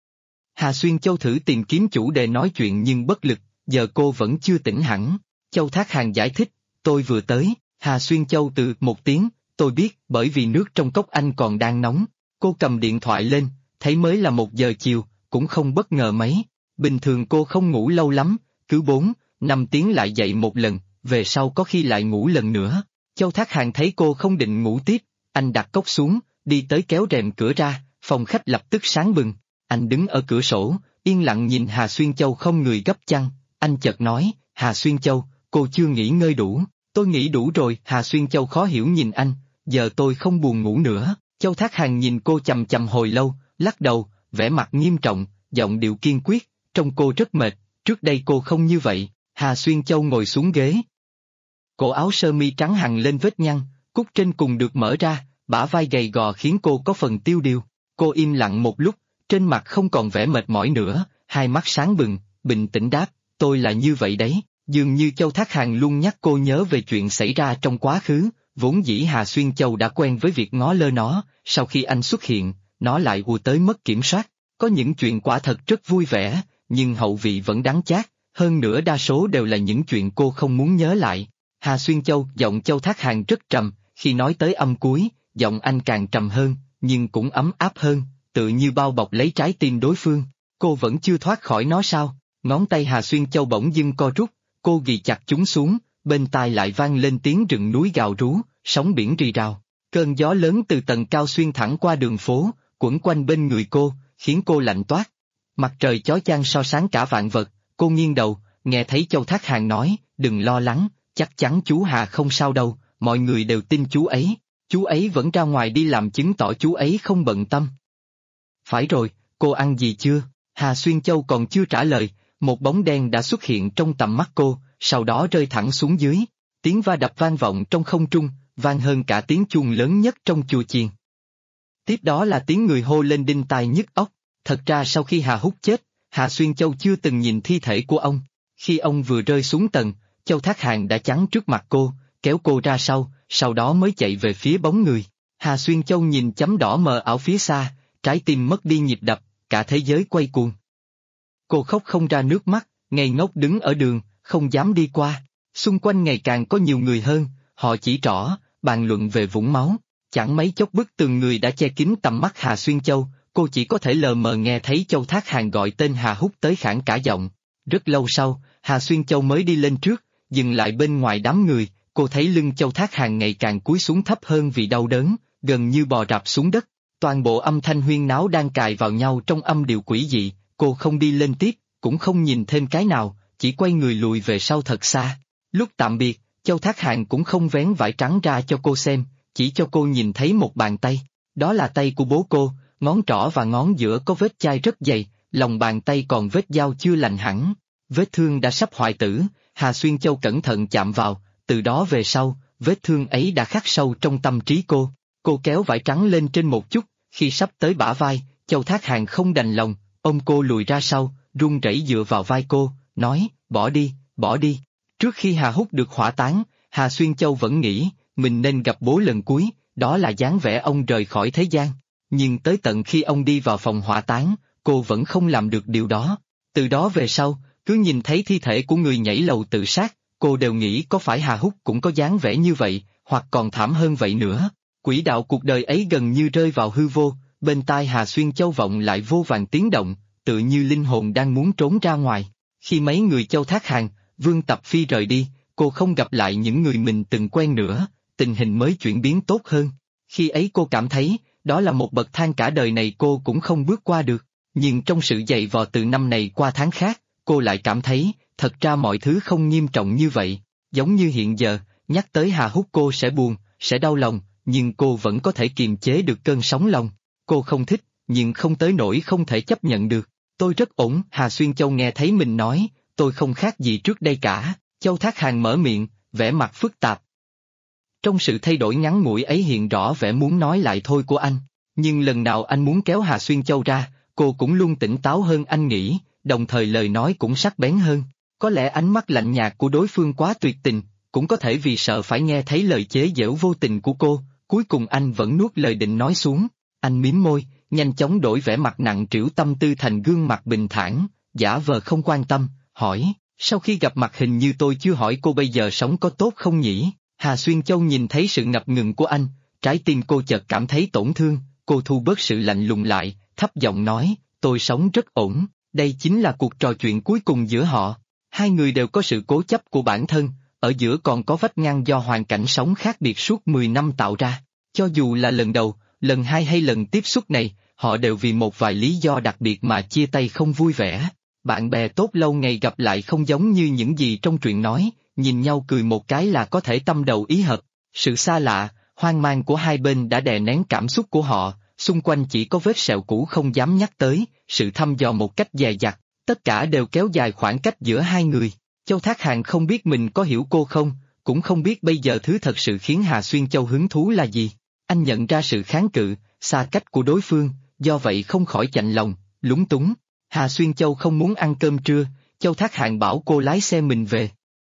Hà Xuyên Châu thử tìm kiếm chủ đề nói chuyện nhưng bất lực, giờ cô vẫn chưa tỉnh hẳn. Châu Thác Hàn giải thích, tôi vừa tới. Hà Xuyên Châu từ một tiếng, tôi biết, bởi vì nước trong cốc anh còn đang nóng. Cô cầm điện thoại lên, thấy mới là 1 giờ chiều, cũng không bất ngờ mấy. Bình thường cô không ngủ lâu lắm, cứ 4-5 tiếng lại dậy một lần, về sau có khi lại ngủ lần nữa. Châu Thác Hàn thấy cô không định ngủ tiếp, anh đặt cốc xuống, đi tới kéo rèm cửa ra, phòng khách lập tức sáng bừng. Anh đứng ở cửa sổ, yên lặng nhìn Hà Xuyên Châu không người gấp chăn, anh chợt nói, Hà Xuyên Châu, cô chưa nghỉ ngơi đủ. Tôi nghĩ đủ rồi. Hà Xuyên Châu khó hiểu nhìn anh, giờ tôi không buồn ngủ nữa. Châu Thác Hàn nhìn cô chằm chằm hồi lâu, lắc đầu, vẻ mặt nghiêm trọng, giọng điệu kiên quyết, trông cô rất mệt, trước đây cô không như vậy. Hà Xuyên Châu ngồi xuống ghế. Cổ áo sơ mi trắng hằn lên vết nhăn, cúc trên cùng được mở ra, bả vai gầy gò khiến cô có phần tiêu điều. Cô im lặng một lúc, trên mặt không còn vẻ mệt mỏi nữa, hai mắt sáng bừng, bình tĩnh đáp, tôi là như vậy đấy. Dường như Châu Thác Hàn luôn nhắc cô nhớ về chuyện xảy ra trong quá khứ, vốn dĩ Hà Xuyên Châu đã quen với việc ngó lơ nó, sau khi anh xuất hiện, nó lại ùa tới mất kiểm soát. Có những chuyện quả thật rất vui vẻ, nhưng hậu vị vẫn đắng chát, hơn nữa đa số đều là những chuyện cô không muốn nhớ lại. Hà Xuyên Châu, giọng Châu Thác Hàn rất trầm, khi nói tới âm cuối, giọng anh càng trầm hơn, nhưng cũng ấm áp hơn, tự như bao bọc lấy trái tim đối phương. Cô vẫn chưa thoát khỏi nó sao? Ngón tay Hà Xuyên Châu bỗng dưng co rút, cô ghì chặt chúng xuống, bên tai lại vang lên tiếng rừng núi gào rú, sóng biển rì rào. Cơn gió lớn từ tầng cao xuyên thẳng qua đường phố, quẩn quanh bên người cô, khiến cô lạnh toát. Mặt trời chói chang soi sáng cả vạn vật, cô nghiêng đầu, nghe thấy Châu Thác Hàn nói, đừng lo lắng, chắc chắn chú Hà không sao đâu, mọi người đều tin chú ấy vẫn ra ngoài đi làm chứng tỏ chú ấy không bận tâm. Phải rồi, cô ăn gì chưa? Hà Xuyên Châu còn chưa trả lời, một bóng đen đã xuất hiện trong tầm mắt cô, sau đó rơi thẳng xuống dưới. Tiếng va đập vang vọng trong không trung, vang hơn cả tiếng chuông lớn nhất trong chùa chiền. Tiếp đó là tiếng người hô lên đinh tai nhức óc. Thật ra sau khi Hà Húc chết, Hà Xuyên Châu chưa từng nhìn thi thể của ông. Khi ông vừa rơi xuống tầng, Châu Thác Hàn đã chắn trước mặt cô, kéo cô ra sau đó mới chạy về phía bóng người. Hà Xuyên Châu nhìn chấm đỏ mờ ảo phía xa, trái tim mất đi nhịp đập, cả thế giới quay cuồng. Cô khóc không ra nước mắt, ngây ngốc đứng ở đường, không dám đi qua. Xung quanh ngày càng có nhiều người hơn, họ chỉ trỏ, bàn luận về vũng máu. Chẳng mấy chốc bức tường người đã che kín tầm mắt Hà Xuyên Châu, cô chỉ có thể lờ mờ nghe thấy Châu Thác Hàn gọi tên Hà Húc tới khản cả giọng. Rất lâu sau, Hà Xuyên Châu mới đi lên trước, dừng lại bên ngoài đám người, cô thấy lưng Châu Thác Hàn ngày càng cúi xuống thấp hơn vì đau đớn, gần như bò rạp xuống đất. Toàn bộ âm thanh huyên náo đang cài vào nhau trong âm điệu quỷ dị, cô không đi lên tiếp, cũng không nhìn thêm cái nào, chỉ quay người lùi về sau thật xa. Lúc tạm biệt, Châu Thác Hàn cũng không vén vải trắng ra cho cô xem, chỉ cho cô nhìn thấy một bàn tay. Đó là tay của bố cô, ngón trỏ và ngón giữa có vết chai rất dày, lòng bàn tay còn vết dao chưa lành hẳn. Vết thương đã sắp hoại tử, Hà Xuyên Châu cẩn thận chạm vào, từ đó về sau, vết thương ấy đã khắc sâu trong tâm trí cô. Cô kéo vải trắng lên trên một chút, khi sắp tới bả vai, Châu Thác Hàn không đành lòng, ôm cô lùi ra sau, run rẩy dựa vào vai cô, nói, bỏ đi, bỏ đi. Trước khi Hà Húc được hỏa táng, Hà Xuyên Châu vẫn nghĩ, mình nên gặp bố lần cuối, đó là dáng vẻ ông rời khỏi thế gian. Nhưng tới tận khi ông đi vào phòng hỏa táng, cô vẫn không làm được điều đó. Từ đó về sau, cứ nhìn thấy thi thể của người nhảy lầu tự sát, cô đều nghĩ có phải Hà Húc cũng có dáng vẻ như vậy, hoặc còn thảm hơn vậy nữa. Quỹ đạo cuộc đời ấy gần như rơi vào hư vô, bên tai Hà Xuyên Châu vọng lại vô vàn tiếng động, tự như linh hồn đang muốn trốn ra ngoài. Khi mấy người Châu Thác Hàn, Vương Tập Phi rời đi, cô không gặp lại những người mình từng quen nữa, tình hình mới chuyển biến tốt hơn. Khi ấy cô cảm thấy, đó là một bậc thang cả đời này cô cũng không bước qua được. Nhưng trong sự dày vò từ năm này qua tháng khác, cô lại cảm thấy, thật ra mọi thứ không nghiêm trọng như vậy. Giống như hiện giờ, nhắc tới Hà Húc cô sẽ buồn, sẽ đau lòng, nhưng cô vẫn có thể kiềm chế được cơn sóng lòng. Cô không thích, nhưng không tới nỗi không thể chấp nhận được. Tôi rất ổn, Hà Xuyên Châu nghe thấy mình nói, tôi không khác gì trước đây cả. Châu Thác Hàn mở miệng, vẻ mặt phức tạp. Trong sự thay đổi ngắn ngủi ấy hiện rõ vẻ muốn nói lại thôi của anh. Nhưng lần nào anh muốn kéo Hà Xuyên Châu ra, cô cũng luôn tỉnh táo hơn anh nghĩ, đồng thời lời nói cũng sắc bén hơn. Có lẽ ánh mắt lạnh nhạt của đối phương quá tuyệt tình, cũng có thể vì sợ phải nghe thấy lời chế giễu vô tình của cô, cuối cùng anh vẫn nuốt lời định nói xuống. Anh mím môi, nhanh chóng đổi vẻ mặt nặng trĩu tâm tư thành gương mặt bình thản, giả vờ không quan tâm, hỏi, sau khi gặp mặt hình như tôi chưa hỏi cô bây giờ sống có tốt không nhỉ? Hà Xuyên Châu nhìn thấy sự ngập ngừng của anh, trái tim cô chợt cảm thấy tổn thương, cô thu bớt sự lạnh lùng lại, thấp giọng nói, tôi sống rất ổn, đây chính là cuộc trò chuyện cuối cùng giữa họ. Hai người đều có sự cố chấp của bản thân, ở giữa còn có vách ngăn do hoàn cảnh sống khác biệt suốt 10 năm tạo ra. Cho dù là lần đầu, lần hai hay lần tiếp xúc này, họ đều vì một vài lý do đặc biệt mà chia tay không vui vẻ. Bạn bè tốt lâu ngày gặp lại không giống như những gì trong truyện nói, nhìn nhau cười một cái là có thể tâm đầu ý hợp. Sự xa lạ, hoang mang của hai bên đã đè nén cảm xúc của họ, xung quanh chỉ có vết sẹo cũ không dám nhắc tới, sự thăm dò một cách dè dặt, tất cả đều kéo dài khoảng cách giữa hai người. Châu Thác Hàn không biết mình có hiểu cô không, cũng không biết bây giờ thứ thật sự khiến Hà Xuyên Châu hứng thú là gì. Anh nhận ra sự kháng cự, xa cách của đối phương, do vậy không khỏi chạnh lòng, lúng túng. Hà Xuyên Châu không muốn ăn cơm trưa, Châu Thác Hàn bảo cô lái xe mình về.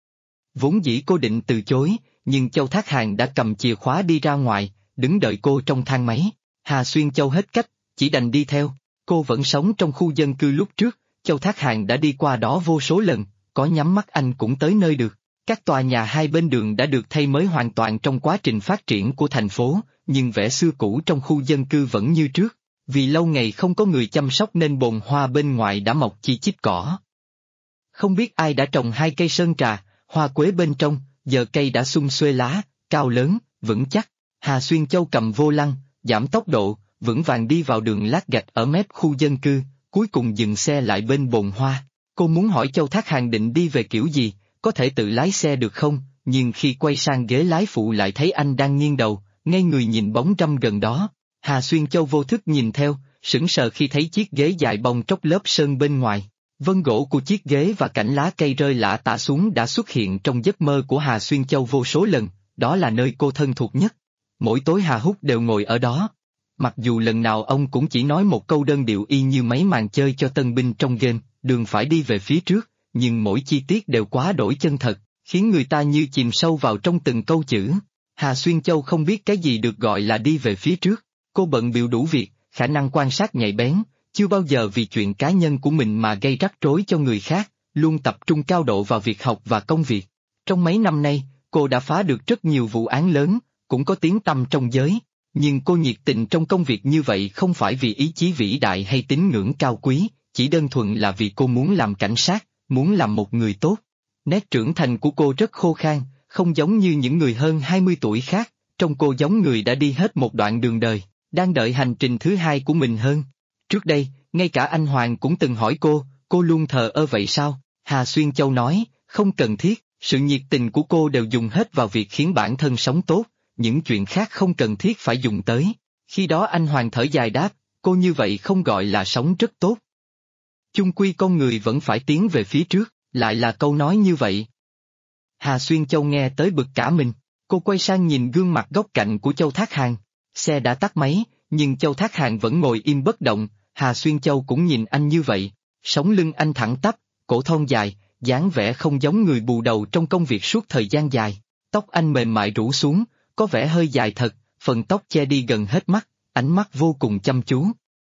Vốn dĩ cô định từ chối, nhưng Châu Thác Hàn đã cầm chìa khóa đi ra ngoài, đứng đợi cô trong thang máy. Hà Xuyên Châu hết cách, chỉ đành đi theo. Cô vẫn sống trong khu dân cư lúc trước, Châu Thác Hàn đã đi qua đó vô số lần, có nhắm mắt anh cũng tới nơi được. Các tòa nhà hai bên đường đã được thay mới hoàn toàn trong quá trình phát triển của thành phố, nhưng vẻ xưa cũ trong khu dân cư vẫn như trước. Vì lâu ngày không có người chăm sóc nên bồn hoa bên ngoài đã mọc chi chít cỏ. Không biết ai đã trồng hai cây sơn trà, hoa quế bên trong, giờ cây đã sum xuê lá, cao lớn, vững chắc. Hà Xuyên Châu cầm vô lăng, giảm tốc độ, vững vàng đi vào đường lát gạch ở mép khu dân cư, cuối cùng dừng xe lại bên bồn hoa. Cô muốn hỏi Châu Thác Hàn định đi về kiểu gì, có thể tự lái xe được không, nhưng khi quay sang ghế lái phụ lại thấy anh đang nghiêng đầu, ngây người nhìn bóng râm gần đó. Hà Xuyên Châu vô thức nhìn theo, sững sờ khi thấy chiếc ghế dài bong tróc lớp sơn bên ngoài. Vân gỗ của chiếc ghế và cảnh lá cây rơi lả tả xuống đã xuất hiện trong giấc mơ của Hà Xuyên Châu vô số lần, đó là nơi cô thân thuộc nhất. Mỗi tối Hà Húc đều ngồi ở đó. Mặc dù lần nào ông cũng chỉ nói một câu đơn điệu y như mấy màn chơi cho tân binh trong game, đường phải đi về phía trước, nhưng mỗi chi tiết đều quá đổi chân thật, khiến người ta như chìm sâu vào trong từng câu chữ. Hà Xuyên Châu không biết cái gì được gọi là đi về phía trước, cô bận bịu đủ việc, khả năng quan sát nhạy bén, chưa bao giờ vì chuyện cá nhân của mình mà gây rắc rối cho người khác, luôn tập trung cao độ vào việc học và công việc. Trong mấy năm nay, cô đã phá được rất nhiều vụ án lớn, cũng có tiếng tăm trong giới, nhưng cô nhiệt tình trong công việc như vậy không phải vì ý chí vĩ đại hay tín ngưỡng cao quý, chỉ đơn thuần là vì cô muốn làm cảnh sát, muốn làm một người tốt. Nét trưởng thành của cô rất khô khan, không giống như những người hơn 20 tuổi khác, trông cô giống người đã đi hết một đoạn đường đời, đang đợi hành trình thứ hai của mình hơn. Trước đây, ngay cả anh Hoàng cũng từng hỏi cô luôn thờ ơ vậy sao? Hà Xuyên Châu nói, không cần thiết, sự nhiệt tình của cô đều dùng hết vào việc khiến bản thân sống tốt, những chuyện khác không cần thiết phải dùng tới. Khi đó anh Hoàng thở dài đáp, cô như vậy không gọi là sống rất tốt. Chung quy con người vẫn phải tiến về phía trước, lại là câu nói như vậy. Hà Xuyên Châu nghe tới bực cả mình, cô quay sang nhìn gương mặt góc cạnh của Châu Thác Hàn. Xe đã tắt máy, nhưng Châu Thác Hàn vẫn ngồi im bất động, Hà Xuyên Châu cũng nhìn anh như vậy. Sống lưng anh thẳng tắp, cổ thon dài, dáng vẻ không giống người bù đầu trong công việc suốt thời gian dài. Tóc anh mềm mại rủ xuống, có vẻ hơi dài thật, phần tóc che đi gần hết mắt, ánh mắt vô cùng chăm chú.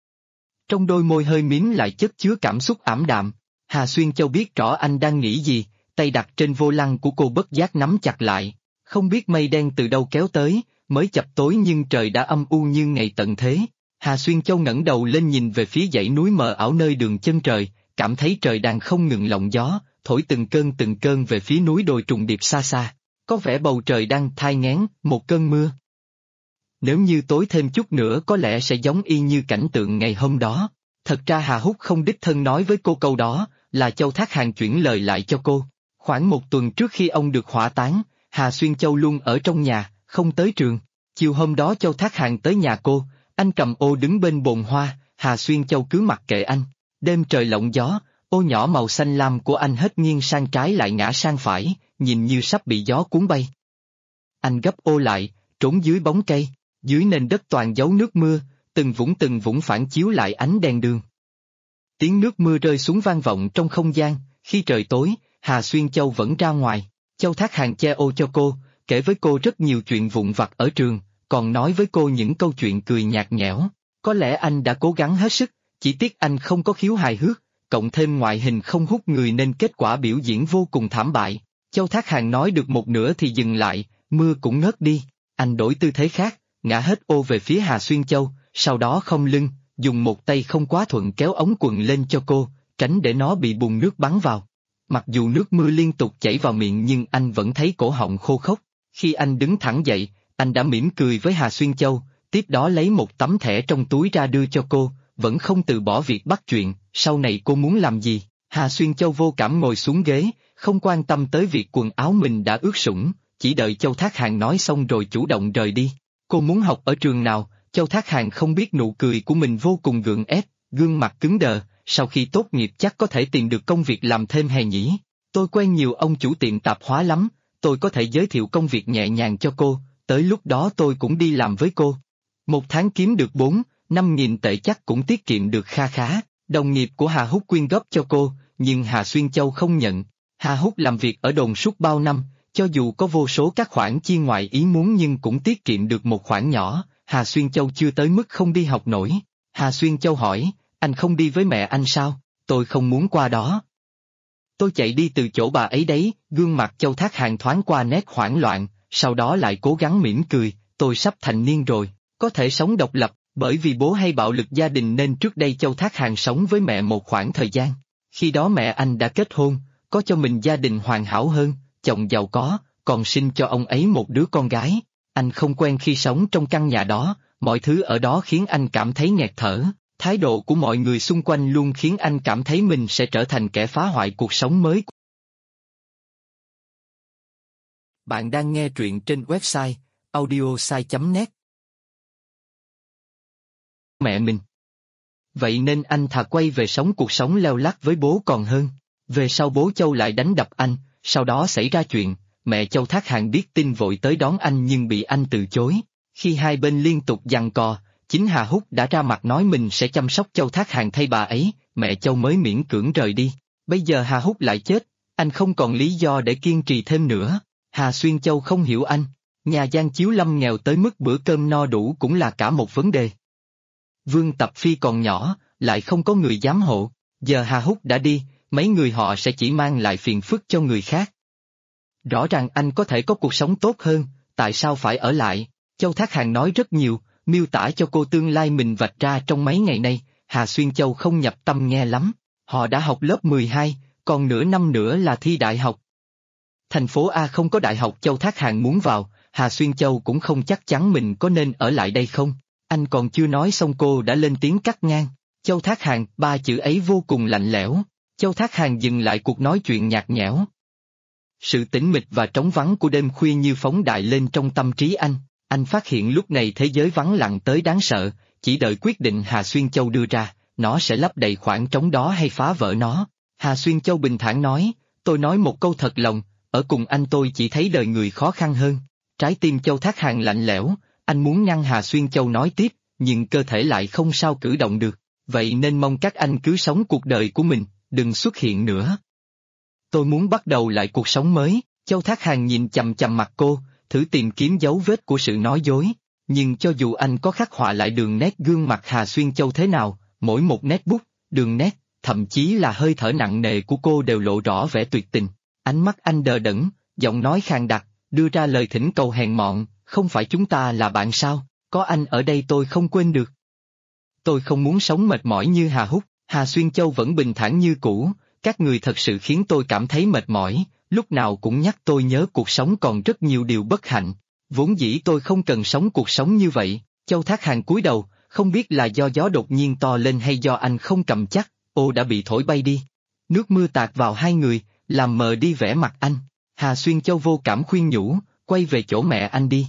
Trong đôi môi hơi mím lại chất chứa cảm xúc ảm đạm. Hà Xuyên Châu biết rõ anh đang nghĩ gì, tay đặt trên vô lăng của cô bất giác nắm chặt lại. Không biết mây đen từ đâu kéo tới, mới chập tối nhưng trời đã âm u như ngày tận thế. Hà Xuyên Châu ngẩng đầu lên nhìn về phía dãy núi mờ ảo nơi đường chân trời, cảm thấy trời đang không ngừng lộng gió, thổi từng cơn về phía núi đồi trùng điệp xa xa. Có vẻ bầu trời đang thai nghén một cơn mưa. Nếu như tối thêm chút nữa có lẽ sẽ giống y như cảnh tượng ngày hôm đó. Thật ra Hà Húc không đích thân nói với cô câu đó, là Châu Thác Hàn chuyển lời lại cho cô. Khoảng một tuần trước khi ông được hỏa táng, Hà Xuyên Châu luôn ở trong nhà, không tới trường. Chiều hôm đó Châu Thác Hàn tới nhà cô, anh cầm ô đứng bên bồn hoa, Hà Xuyên Châu cứ mặc kệ anh. Đêm trời lộng gió, ô nhỏ màu xanh lam của anh hết nghiêng sang trái lại ngã sang phải, nhìn như sắp bị gió cuốn bay. Anh gấp ô lại, trốn dưới bóng cây, dưới nền đất toàn dấu nước mưa, từng vũng phản chiếu lại ánh đèn đường. Tiếng nước mưa rơi xuống vang vọng trong không gian, khi trời tối, Hà Xuyên Châu vẫn ra ngoài. Châu Thác Hàn che ô cho cô, kể với cô rất nhiều chuyện vụn vặt ở trường, còn nói với cô những câu chuyện cười nhạt nhẽo. Có lẽ anh đã cố gắng hết sức, chỉ tiếc anh không có khiếu hài hước, cộng thêm ngoại hình không hút người nên kết quả biểu diễn vô cùng thảm bại. Châu Thác Hàn nói được một nửa thì dừng lại, mưa cũng ngớt đi, anh đổi tư thế khác, ngã hết ô về phía Hà Xuyên Châu, sau đó không lưng, dùng một tay không quá thuận kéo ống quần lên cho cô, tránh để nó bị bùn nước bắn vào. Mặc dù nước mưa liên tục chảy vào miệng nhưng anh vẫn thấy cổ họng khô khốc. Khi anh đứng thẳng dậy, anh đã mỉm cười với Hà Xuyên Châu, tiếp đó lấy một tấm thẻ trong túi ra đưa cho cô, vẫn không từ bỏ việc bắt chuyện, sau này cô muốn làm gì. Hà Xuyên Châu vô cảm ngồi xuống ghế, không quan tâm tới việc quần áo mình đã ướt sũng, chỉ đợi Châu Thác Hàn nói xong rồi chủ động rời đi. Cô muốn học ở trường nào? Châu Thác Hàn không biết nụ cười của mình vô cùng gượng ép, gương mặt cứng đờ, sau khi tốt nghiệp chắc có thể tìm được công việc làm thêm hè nhỉ. Tôi quen nhiều ông chủ tiệm tạp hóa lắm, tôi có thể giới thiệu công việc nhẹ nhàng cho cô, tới lúc đó tôi cũng đi làm với cô. Một tháng kiếm được 4-5 nghìn tệ chắc cũng tiết kiệm được kha khá. Đồng nghiệp của Hà Húc quyên góp cho cô, nhưng Hà Xuyên Châu không nhận. Hà Húc làm việc ở đồn suốt bao năm, cho dù có vô số các khoản chi ngoài ý muốn nhưng cũng tiết kiệm được một khoản nhỏ. Hà Xuyên Châu chưa tới mức không đi học nổi. Hà Xuyên Châu hỏi, anh không đi với mẹ anh sao? Tôi không muốn qua đó. Tôi chạy đi từ chỗ bà ấy đấy, gương mặt Châu Thác Hàn thoáng qua nét hoảng loạn, sau đó lại cố gắng mỉm cười, tôi sắp thành niên rồi, có thể sống độc lập, bởi vì bố hay bạo lực gia đình nên trước đây Châu Thác Hàn sống với mẹ một khoảng thời gian. Khi đó mẹ anh đã kết hôn, có cho mình gia đình hoàn hảo hơn, chồng giàu có, còn sinh cho ông ấy một đứa con gái. Anh không quen khi sống trong căn nhà đó, mọi thứ ở đó khiến anh cảm thấy nghẹt thở, thái độ của mọi người xung quanh luôn khiến anh cảm thấy mình sẽ trở thành kẻ phá hoại cuộc sống mới. Bạn đang nghe truyện trên website audiosai.net. Mẹ mình vậy nên anh thà quay về sống cuộc sống leo lắt với bố còn hơn. Về sau bố Châu lại đánh đập anh, sau đó xảy ra chuyện, mẹ Châu Thác Hàn biết tin vội tới đón anh nhưng bị anh từ chối. Khi hai bên liên tục giằng cò, chính Hà Húc đã ra mặt nói mình sẽ chăm sóc Châu Thác Hàn thay bà ấy, mẹ Châu mới miễn cưỡng rời đi. Bây giờ Hà Húc lại chết, anh không còn lý do để kiên trì thêm nữa. Hà Xuyên Châu không hiểu anh. Nhà Giang Chiếu Lâm nghèo tới mức bữa cơm no đủ cũng là cả một vấn đề. Vương Tập Phi còn nhỏ, lại không có người giám hộ. Giờ Hà Húc đã đi, mấy người họ sẽ chỉ mang lại phiền phức cho người khác. Rõ ràng anh có thể có cuộc sống tốt hơn, tại sao phải ở lại? Châu Thác Hàn nói rất nhiều, miêu tả cho cô tương lai mình vạch ra trong mấy ngày nay. Hà Xuyên Châu không nhập tâm nghe lắm. Họ đã học lớp 12, còn nửa năm nữa là thi đại học. Thành phố A không có đại học Châu Thác Hàn muốn vào, Hà Xuyên Châu cũng không chắc chắn mình có nên ở lại đây không. Anh còn chưa nói xong cô đã lên tiếng cắt ngang. Châu Thác Hàn, ba chữ ấy vô cùng lạnh lẽo. Châu Thác Hàn dừng lại cuộc nói chuyện nhạt nhẽo. Sự tĩnh mịch và trống vắng của đêm khuya như phóng đại lên trong tâm trí anh phát hiện lúc này thế giới vắng lặng tới đáng sợ, chỉ đợi quyết định Hà Xuyên Châu đưa ra, nó sẽ lấp đầy khoảng trống đó hay phá vỡ nó. Hà Xuyên Châu bình thản nói, tôi nói một câu thật lòng, ở cùng anh tôi chỉ thấy đời người khó khăn hơn. Trái tim Châu Thác Hàn lạnh lẽo, anh muốn ngăn Hà Xuyên Châu nói tiếp, nhưng cơ thể lại không sao cử động được, vậy nên mong các anh cứ sống cuộc đời của mình, đừng xuất hiện nữa. Tôi muốn bắt đầu lại cuộc sống mới. Châu Thác Hàn nhìn chằm chằm mặt cô, thử tìm kiếm dấu vết của sự nói dối, nhưng cho dù anh có khắc họa lại đường nét gương mặt Hà Xuyên Châu thế nào, mỗi một nét bút, đường nét, thậm chí là hơi thở nặng nề của cô đều lộ rõ vẻ tuyệt tình. Ánh mắt anh đờ đẫn, giọng nói khàn đặc, đưa ra lời thỉnh cầu hèn mọn, không phải chúng ta là bạn sao, có anh ở đây tôi không quên được. Tôi không muốn sống mệt mỏi như Hà Húc. Hà Xuyên Châu vẫn bình thản như cũ, các người thật sự khiến tôi cảm thấy mệt mỏi, lúc nào cũng nhắc tôi nhớ cuộc sống còn rất nhiều điều bất hạnh. Vốn dĩ tôi không cần sống cuộc sống như vậy. Châu Thác Hàn cúi đầu, không biết là do gió đột nhiên to lên hay do anh không cầm chắc, ô đã bị thổi bay đi. Nước mưa tạt vào hai người, làm mờ đi vẻ mặt anh. Hà Xuyên Châu vô cảm khuyên nhủ, quay về chỗ mẹ anh đi.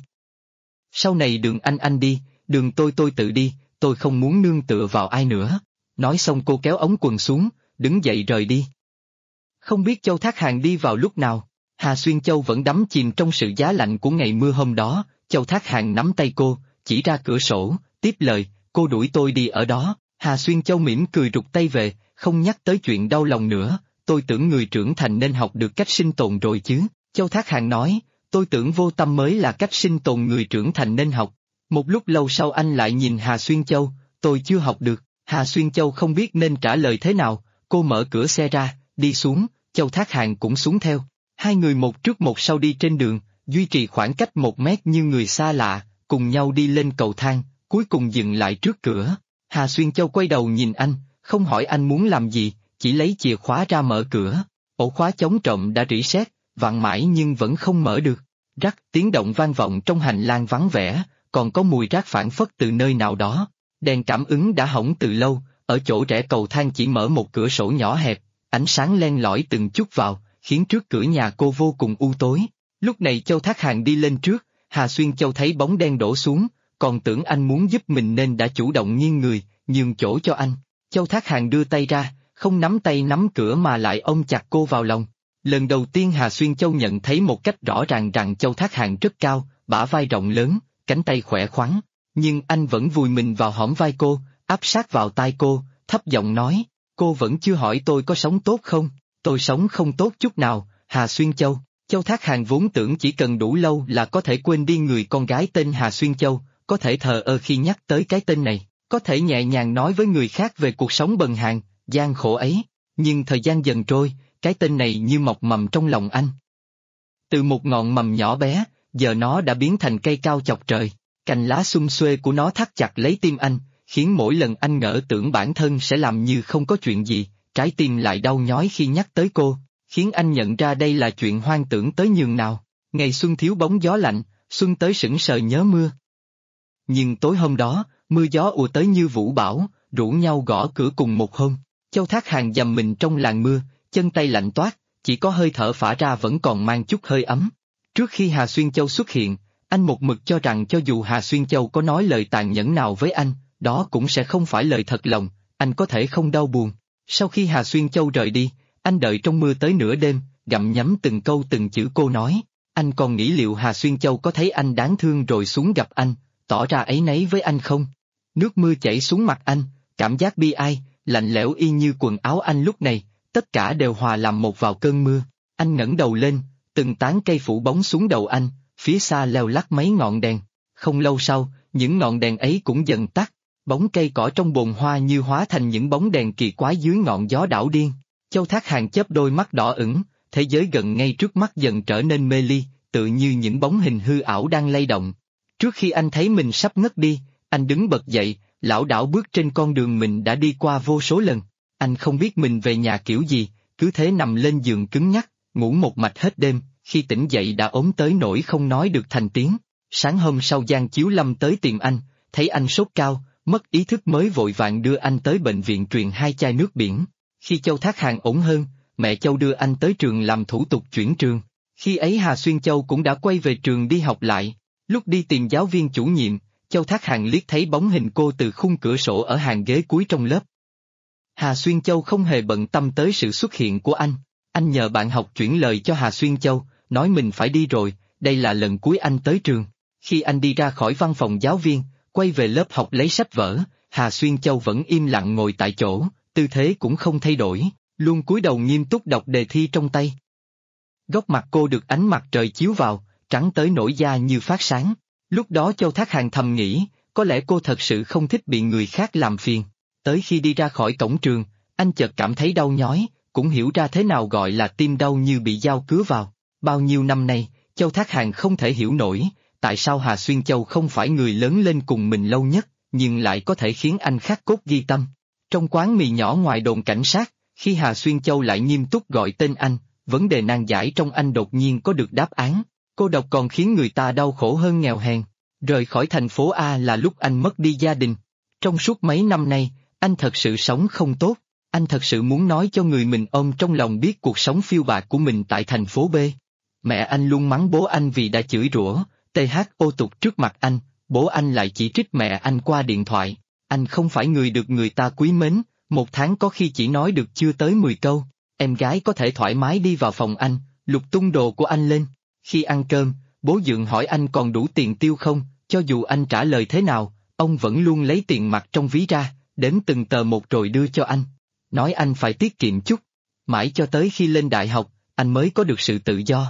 Sau này đường anh đi, đường tôi tự đi, tôi không muốn nương tựa vào ai nữa. Nói xong cô kéo ống quần xuống, đứng dậy rời đi. Không biết Châu Thác Hàn đi vào lúc nào, Hà Xuyên Châu vẫn đắm chìm trong sự giá lạnh của ngày mưa hôm đó. Châu Thác Hàn nắm tay cô, chỉ ra cửa sổ, tiếp lời, cô đuổi tôi đi ở đó. Hà Xuyên Châu mỉm cười rụt tay về, không nhắc tới chuyện đau lòng nữa, tôi tưởng người trưởng thành nên học được cách sinh tồn rồi chứ. Châu Thác Hàn nói, tôi tưởng vô tâm mới là cách sinh tồn người trưởng thành nên học. Một lúc lâu sau anh lại nhìn Hà Xuyên Châu, tôi chưa học được. Hà Xuyên Châu không biết nên trả lời thế nào, cô mở cửa xe ra, đi xuống, Châu Thác Hàn cũng xuống theo. Hai người một trước một sau đi trên đường, duy trì khoảng cách 1 mét như người xa lạ, cùng nhau đi lên cầu thang, cuối cùng dừng lại trước cửa. Hà Xuyên Châu quay đầu nhìn anh, không hỏi anh muốn làm gì, chỉ lấy chìa khóa ra mở cửa. Ổ khóa chống trộm đã rỉ sét, vặn mãi nhưng vẫn không mở được. Rắc, tiếng động vang vọng trong hành lang vắng vẻ, còn có mùi rác phảng phất từ nơi nào đó. Đèn cảm ứng đã hỏng từ lâu, ở chỗ rẽ cầu thang chỉ mở một cửa sổ nhỏ hẹp, ánh sáng len lỏi từng chút vào, khiến trước cửa nhà cô vô cùng u tối. Lúc này Châu Thác Hàn đi lên trước, Hà Xuyên Châu thấy bóng đen đổ xuống, còn tưởng anh muốn giúp mình nên đã chủ động nghiêng người, nhường chỗ cho anh. Châu Thác Hàn đưa tay ra, không nắm tay nắm cửa mà lại ôm chặt cô vào lòng. Lần đầu tiên Hà Xuyên Châu nhận thấy một cách rõ ràng rằng Châu Thác Hàn rất cao, bả vai rộng lớn, cánh tay khỏe khoắn, nhưng anh vẫn vùi mình vào hõm vai cô, áp sát vào tai cô, thấp giọng nói, cô vẫn chưa hỏi tôi có sống tốt không, tôi sống không tốt chút nào, Hà Xuyên Châu. Châu Thác Hàn vốn tưởng chỉ cần đủ lâu là có thể quên đi người con gái tên Hà Xuyên Châu, có thể thờ ơ khi nhắc tới cái tên này, có thể nhẹ nhàng nói với người khác về cuộc sống bần hàn, gian khổ ấy, nhưng thời gian dần trôi, cái tên này như mọc mầm trong lòng anh. Từ một ngọn mầm nhỏ bé, giờ nó đã biến thành cây cao chọc trời, cành lá xum xuê của nó thắt chặt lấy tim anh, khiến mỗi lần anh ngỡ tưởng bản thân sẽ làm như không có chuyện gì, trái tim lại đau nhói khi nhắc tới cô, khiến anh nhận ra đây là chuyện hoang tưởng tới nhường nào. Ngày xuân thiếu bóng gió lạnh, xuân tới sững sờ nhớ mưa. Nhưng tối hôm đó, mưa gió ùa tới như vũ bão, rủ nhau gõ cửa cùng một hôm. Châu Thác Hàn dầm mình trong làn mưa, chân tay lạnh toát, chỉ có hơi thở phả ra vẫn còn mang chút hơi ấm. Trước khi Hà Xuyên Châu xuất hiện, anh một mực cho rằng cho dù Hà Xuyên Châu có nói lời tàn nhẫn nào với anh, đó cũng sẽ không phải lời thật lòng, anh có thể không đau buồn. Sau khi Hà Xuyên Châu rời đi, anh đợi trong mưa tới nửa đêm, gặm nhấm từng câu từng chữ cô nói. Anh còn nghĩ liệu Hà Xuyên Châu có thấy anh đáng thương rồi xuống gặp anh, tỏ ra áy náy với anh không? Nước mưa chảy xuống mặt anh, cảm giác bi ai, lạnh lẽo y như quần áo anh lúc này, tất cả đều hòa làm một vào cơn mưa. Anh ngẩng đầu lên, từng tán cây phủ bóng xuống đầu anh, phía xa leo lắc mấy ngọn đèn. Không lâu sau, những ngọn đèn ấy cũng dần tắt, bóng cây cỏ trong bồn hoa như hóa thành những bóng đèn kỳ quái dưới ngọn gió đảo điên. Châu Thác Hàng chớp đôi mắt đỏ ửng, thế giới gần ngay trước mắt dần trở nên mê ly, tự như những bóng hình hư ảo đang lay động. Trước khi anh thấy mình sắp ngất đi, anh đứng bật dậy, lảo đảo bước trên con đường mình đã đi qua vô số lần. Anh không biết mình về nhà kiểu gì, cứ thế nằm lên giường cứng nhắc, ngủ một mạch hết đêm, khi tỉnh dậy đã ốm tới nỗi không nói được thành tiếng. Sáng hôm sau Giang Chiếu Lâm tới tìm anh, thấy anh sốt cao, mất ý thức mới vội vàng đưa anh tới bệnh viện truyền 2 chai nước biển. Khi Châu Thác Hàng ổn hơn, mẹ Châu đưa anh tới trường làm thủ tục chuyển trường. Khi ấy Hà Xuyên Châu cũng đã quay về trường đi học lại. Lúc đi tìm giáo viên chủ nhiệm, Châu Thác Hàng liếc thấy bóng hình cô từ khung cửa sổ ở hàng ghế cuối trong lớp. Hà Xuyên Châu không hề bận tâm tới sự xuất hiện của anh. Anh nhờ bạn học chuyển lời cho Hà Xuyên Châu, nói mình phải đi rồi, đây là lần cuối anh tới trường. Khi anh đi ra khỏi văn phòng giáo viên, quay về lớp học lấy sách vở, Hà Xuyên Châu vẫn im lặng ngồi tại chỗ, tư thế cũng không thay đổi, luôn cúi đầu nghiêm túc đọc đề thi trong tay. Góc mặt cô được ánh mặt trời chiếu vào, trắng tới nổi da như phát sáng. Lúc đó Châu Thác Hàng thầm nghĩ, có lẽ cô thật sự không thích bị người khác làm phiền. Tới khi đi ra khỏi cổng trường, anh chợt cảm thấy đau nhói, cũng hiểu ra thế nào gọi là tim đau như bị dao cứa vào. Bao nhiêu năm nay, Châu Thác Hàng không thể hiểu nổi, tại sao Hà Xuyên Châu không phải người lớn lên cùng mình lâu nhất, nhưng lại có thể khiến anh khắc cốt ghi tâm. Trong quán mì nhỏ ngoài đồn cảnh sát, khi Hà Xuyên Châu lại nghiêm túc gọi tên anh, vấn đề nan giải trong anh đột nhiên có được đáp án. Cô độc còn khiến người ta đau khổ hơn nghèo hèn. Rời khỏi thành phố A là lúc anh mất đi gia đình. Trong suốt mấy năm nay, anh thật sự sống không tốt. Anh thật sự muốn nói cho người mình ôm trong lòng biết cuộc sống phiêu bạt của mình tại thành phố B. Mẹ anh luôn mắng bố anh vì đã chửi rủa, thô tục trước mặt anh, bố anh lại chỉ trích mẹ anh qua điện thoại. Anh không phải người được người ta quý mến, một tháng có khi chỉ nói được chưa tới 10 câu. Em gái có thể thoải mái đi vào phòng anh, lục tung đồ của anh lên. Khi ăn cơm, bố Dượng hỏi anh còn đủ tiền tiêu không, cho dù anh trả lời thế nào, ông vẫn luôn lấy tiền mặt trong ví ra, đếm từng tờ một rồi đưa cho anh. Nói anh phải tiết kiệm chút. Mãi cho tới khi lên đại học, anh mới có được sự tự do.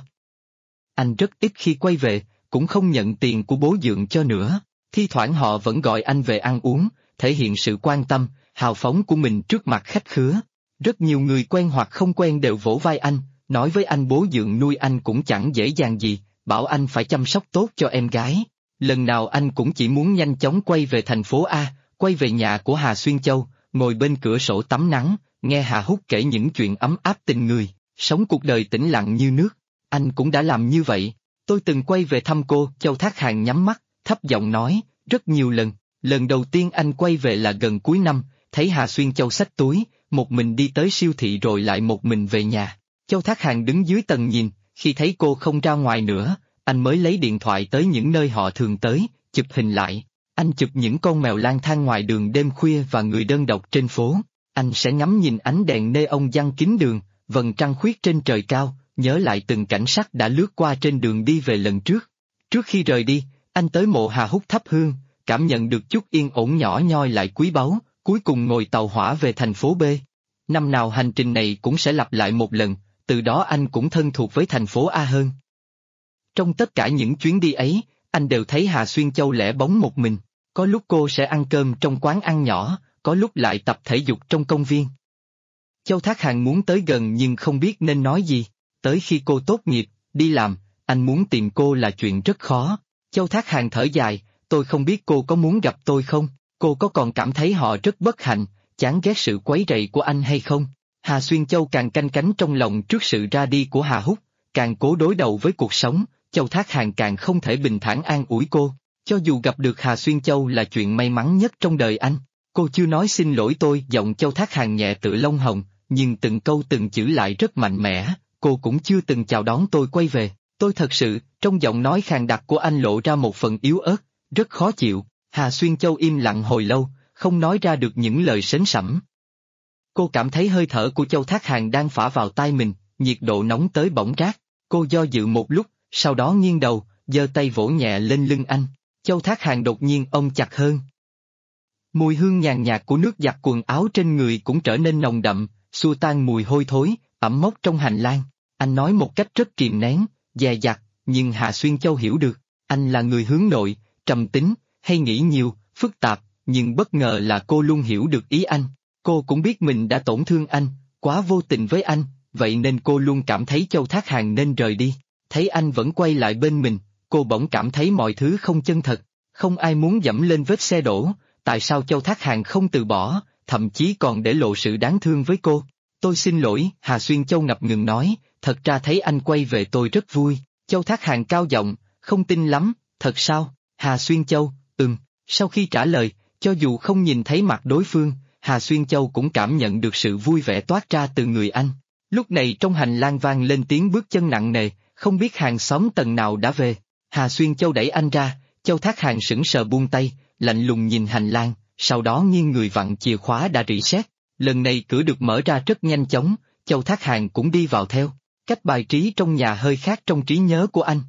Anh rất ít khi quay về, cũng không nhận tiền của bố Dượng cho nữa. Thi thoảng họ vẫn gọi anh về ăn uống, thể hiện sự quan tâm, hào phóng của mình trước mặt khách khứa. Rất nhiều người quen hoặc không quen đều vỗ vai anh, nói với anh bố Dượng nuôi anh cũng chẳng dễ dàng gì, bảo anh phải chăm sóc tốt cho em gái. Lần nào anh cũng chỉ muốn nhanh chóng quay về thành phố A, quay về nhà của Hà Xuyên Châu, ngồi bên cửa sổ tắm nắng, nghe Hà Hút kể những chuyện ấm áp tình người, sống cuộc đời tĩnh lặng như nước. Anh cũng đã làm như vậy. Tôi từng quay về thăm cô, Châu Thác Hàng nhắm mắt, thấp giọng nói, rất nhiều lần. Lần đầu tiên anh quay về là gần cuối năm, thấy Hà Xuyên Châu xách túi, một mình đi tới siêu thị rồi lại một mình về nhà. Châu Thác Hàng đứng dưới tầng nhìn, khi thấy cô không ra ngoài nữa, anh mới lấy điện thoại tới những nơi họ thường tới, chụp hình lại. Anh chụp những con mèo lang thang ngoài đường đêm khuya và người đơn độc trên phố. Anh sẽ ngắm nhìn ánh đèn neon giăng kín đường, vầng trăng khuyết trên trời cao, nhớ lại từng cảnh sắc đã lướt qua trên đường đi về lần trước. Trước khi rời đi, anh tới mộ Hà Hút thắp hương, cảm nhận được chút yên ổn nhỏ nhoi lại quý báu, cuối cùng ngồi tàu hỏa về thành phố B. Năm nào hành trình này cũng sẽ lặp lại một lần, từ đó anh cũng thân thuộc với thành phố A hơn. Trong tất cả những chuyến đi ấy, anh đều thấy Hà Xuyên Châu lẻ bóng một mình, có lúc cô sẽ ăn cơm trong quán ăn nhỏ, có lúc lại tập thể dục trong công viên. Châu Thác Hàng muốn tới gần nhưng không biết nên nói gì, tới khi cô tốt nghiệp, đi làm, anh muốn tìm cô là chuyện rất khó. Châu Thác Hàng thở dài, tôi không biết cô có muốn gặp tôi không, cô có còn cảm thấy họ rất bất hạnh, chán ghét sự quấy rầy của anh hay không? Hà Xuyên Châu càng canh cánh trong lòng trước sự ra đi của Hà Hút, càng cố đối đầu với cuộc sống, Châu Thác Hàng càng không thể bình thản an ủi cô. Cho dù gặp được Hà Xuyên Châu là chuyện may mắn nhất trong đời anh. Cô chưa nói xin lỗi tôi, giọng Châu Thác Hàng nhẹ tựa lông hồng, nhưng từng câu từng chữ lại rất mạnh mẽ. Cô cũng chưa từng chào đón tôi quay về. Tôi thật sự, trong giọng nói khàn đặc của anh lộ ra một phần yếu ớt, rất khó chịu. Hà Xuyên Châu im lặng hồi lâu, không nói ra được những lời sến sẩm. Cô cảm thấy hơi thở của Châu Thác Hàn đang phả vào tai mình, nhiệt độ nóng tới bỏng rát. Cô do dự một lúc, sau đó nghiêng đầu, giơ tay vỗ nhẹ lên lưng anh. Châu Thác Hàn đột nhiên ôm chặt hơn. Mùi hương nhàn nhạt của nước giặt quần áo trên người cũng trở nên nồng đậm, xua tan mùi hôi thối, ẩm mốc trong hành lang. Anh nói một cách rất kìm nén, dè dặt, nhưng Hà Xuyên Châu hiểu được. Anh là người hướng nội, trầm tính, hay nghĩ nhiều, phức tạp, nhưng bất ngờ là cô luôn hiểu được ý anh. Cô cũng biết mình đã tổn thương anh, quá vô tình với anh, vậy nên cô luôn cảm thấy Châu Thác Hàn nên rời đi. Thấy anh vẫn quay lại bên mình, cô bỗng cảm thấy mọi thứ không chân thật. Không ai muốn dẫm lên vết xe đổ, tại sao Châu Thác Hàn không từ bỏ, thậm chí còn để lộ sự đáng thương với cô. Tôi xin lỗi, Hà Xuyên Châu ngập ngừng nói, thật ra thấy anh quay về tôi rất vui. Châu Thác Hàn cao giọng, không tin lắm, thật sao? Hà Xuyên Châu, Sau khi trả lời, cho dù không nhìn thấy mặt đối phương, Hà Xuyên Châu cũng cảm nhận được sự vui vẻ toát ra từ người anh. Lúc này trong hành lang vang lên tiếng bước chân nặng nề, không biết hàng xóm tầng nào đã về. Hà Xuyên Châu đẩy anh ra, Châu Thác Hàn sững sờ buông tay, lạnh lùng nhìn hành lang, sau đó nghiêng người vặn chìa khóa đã rỉ sét. Lần này cửa được mở ra rất nhanh chóng, Châu Thác Hàn cũng đi vào theo. Cách bài trí trong nhà hơi khác trong trí nhớ của anh.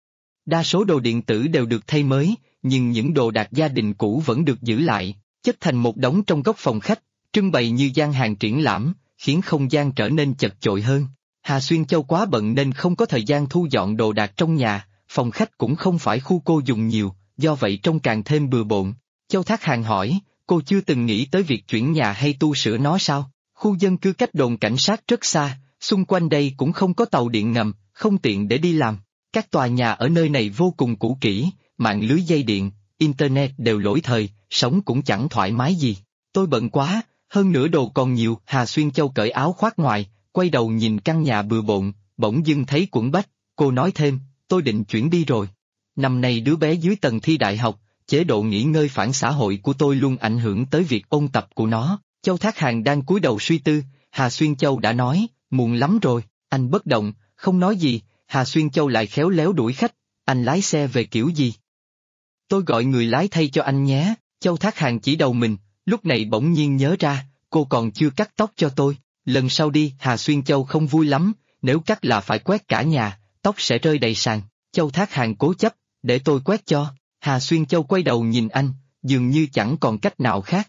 Đa số đồ điện tử đều được thay mới, nhưng những đồ đạc gia đình cũ vẫn được giữ lại, chất thành một đống trong góc phòng khách, trưng bày như gian hàng triển lãm, khiến không gian trở nên chật chội hơn. Hà Xuyên Châu quá bận nên không có thời gian thu dọn đồ đạc trong nhà, phòng khách cũng không phải khu cô dùng nhiều, do vậy trông càng thêm bừa bộn. Châu Thác Hàn hỏi, cô chưa từng nghĩ tới việc chuyển nhà hay tu sửa nó sao? Khu dân cư cách đồn cảnh sát rất xa, xung quanh đây cũng không có tàu điện ngầm, không tiện để đi làm. Các tòa nhà ở nơi này vô cùng cũ kỹ, mạng lưới dây điện, internet đều lỗi thời, sống cũng chẳng thoải mái gì. Tôi bận quá, hơn nữa đồ còn nhiều. Hà Xuyên Châu cởi áo khoác ngoài, quay đầu nhìn căn nhà bừa bộn, bỗng dưng thấy quẫn bách, cô nói thêm, tôi định chuyển đi rồi. Năm nay đứa bé dưới tầng thi đại học, chế độ nghỉ ngơi phản xã hội của tôi luôn ảnh hưởng tới việc ôn tập của nó. Châu Thác Hàn đang cúi đầu suy tư, Hà Xuyên Châu đã nói, muộn lắm rồi. Anh bất động, không nói gì. Hà Xuyên Châu lại khéo léo đuổi khách, anh lái xe về kiểu gì? Tôi gọi người lái thay cho anh nhé. Châu Thác Hàn chỉ đầu mình, lúc này bỗng nhiên nhớ ra, cô còn chưa cắt tóc cho tôi. Lần sau đi. Hà Xuyên Châu không vui lắm, nếu cắt là phải quét cả nhà, tóc sẽ rơi đầy sàn. Châu Thác Hàn cố chấp, để tôi quét cho. Hà Xuyên Châu quay đầu nhìn anh, dường như chẳng còn cách nào khác.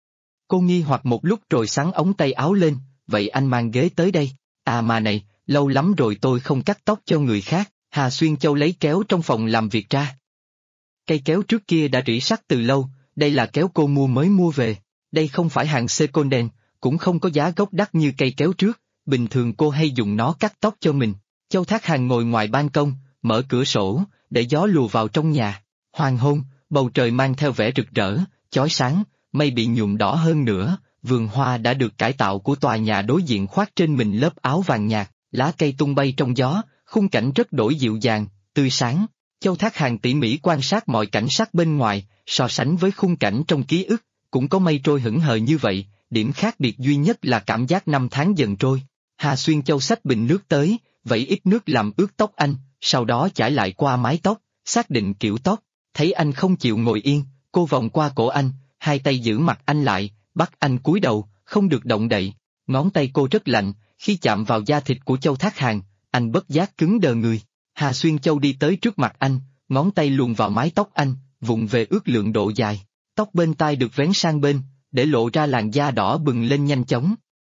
Cô nghi hoặc một lúc rồi xắn ống tay áo lên, vậy anh mang ghế tới đây. À mà này, lâu lắm rồi tôi không cắt tóc cho người khác. Hà Xuyên Châu lấy kéo trong phòng làm việc ra. Cây kéo trước kia đã rỉ sắt từ lâu, đây là kéo cô mới mua về. Đây không phải hàng second hand, cũng không có giá gốc đắt như cây kéo trước, bình thường cô hay dùng nó cắt tóc cho mình. Châu Thác Hàn ngồi ngoài ban công, mở cửa sổ, để gió lùa vào trong nhà. Hoàng hôn, bầu trời mang theo vẻ rực rỡ, chói sáng, mây bị nhuộm đỏ hơn nữa, vườn hoa đã được cải tạo của tòa nhà đối diện khoác trên mình lớp áo vàng nhạt, lá cây tung bay trong gió, khung cảnh rất đổi dịu dàng, tươi sáng. Châu Thác Hàn tỉ mỉ quan sát mọi cảnh sắc bên ngoài, so sánh với khung cảnh trong ký ức, cũng có mây trôi hững hờ như vậy, điểm khác biệt duy nhất là cảm giác năm tháng dần trôi. Hà Xuyên Châu xách bình nước tới, vẩy ít nước làm ướt tóc anh, sau đó chải lại qua mái tóc, xác định kiểu tóc. Thấy anh không chịu ngồi yên, cô vòng qua cổ anh, hai tay giữ mặt anh lại, bắt anh cúi đầu, không được động đậy. Ngón tay cô rất lạnh, khi chạm vào da thịt của Châu Thác Hàn, anh bất giác cứng đờ người. Hà Xuyên Châu đi tới trước mặt anh, ngón tay luồn vào mái tóc anh, vụng về ước lượng độ dài. Tóc bên tai được vén sang bên, để lộ ra làn da đỏ bừng lên nhanh chóng.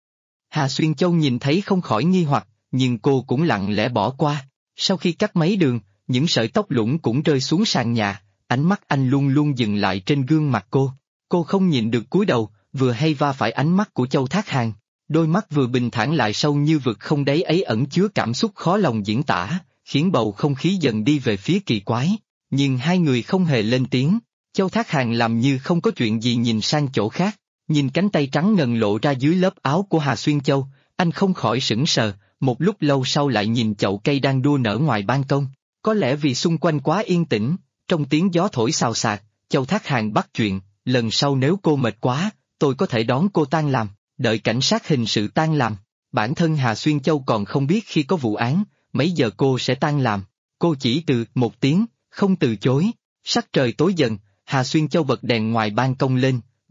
Hà Xuyên Châu nhìn thấy không khỏi nghi hoặc, nhưng cô cũng lặng lẽ bỏ qua. Sau khi cắt mấy đường, những sợi tóc lũng cũng rơi xuống sàn nhà, ánh mắt anh luôn luôn dừng lại trên gương mặt cô. Cô không nhịn được cúi đầu, vừa hay va phải ánh mắt của Châu Thác Hàn. Đôi mắt vừa bình thản lại sâu như vực không đáy ấy ẩn chứa cảm xúc khó lòng diễn tả, khiến bầu không khí dần đi về phía kỳ quái. Nhưng hai người không hề lên tiếng. Châu Thác Hàn làm như không có chuyện gì nhìn sang chỗ khác, nhìn cánh tay trắng ngần lộ ra dưới lớp áo của Hà Xuyên Châu, anh không khỏi sững sờ, một lúc lâu sau lại nhìn chậu cây đang đua nở ngoài ban công. Có lẽ vì xung quanh quá yên tĩnh, trong tiếng gió thổi xào xạc, Châu Thác Hàn bắt chuyện, lần sau nếu cô mệt quá, tôi có thể đón cô tan làm, đợi cảnh sát hình sự tan làm. Bản thân Hà Xuyên Châu còn không biết khi có vụ án, mấy giờ cô sẽ tan làm. Cô chỉ từ một tiếng, không từ chối. Sắc trời tối dần, Hà Xuyên Châu bật đèn ngoài ban công lên,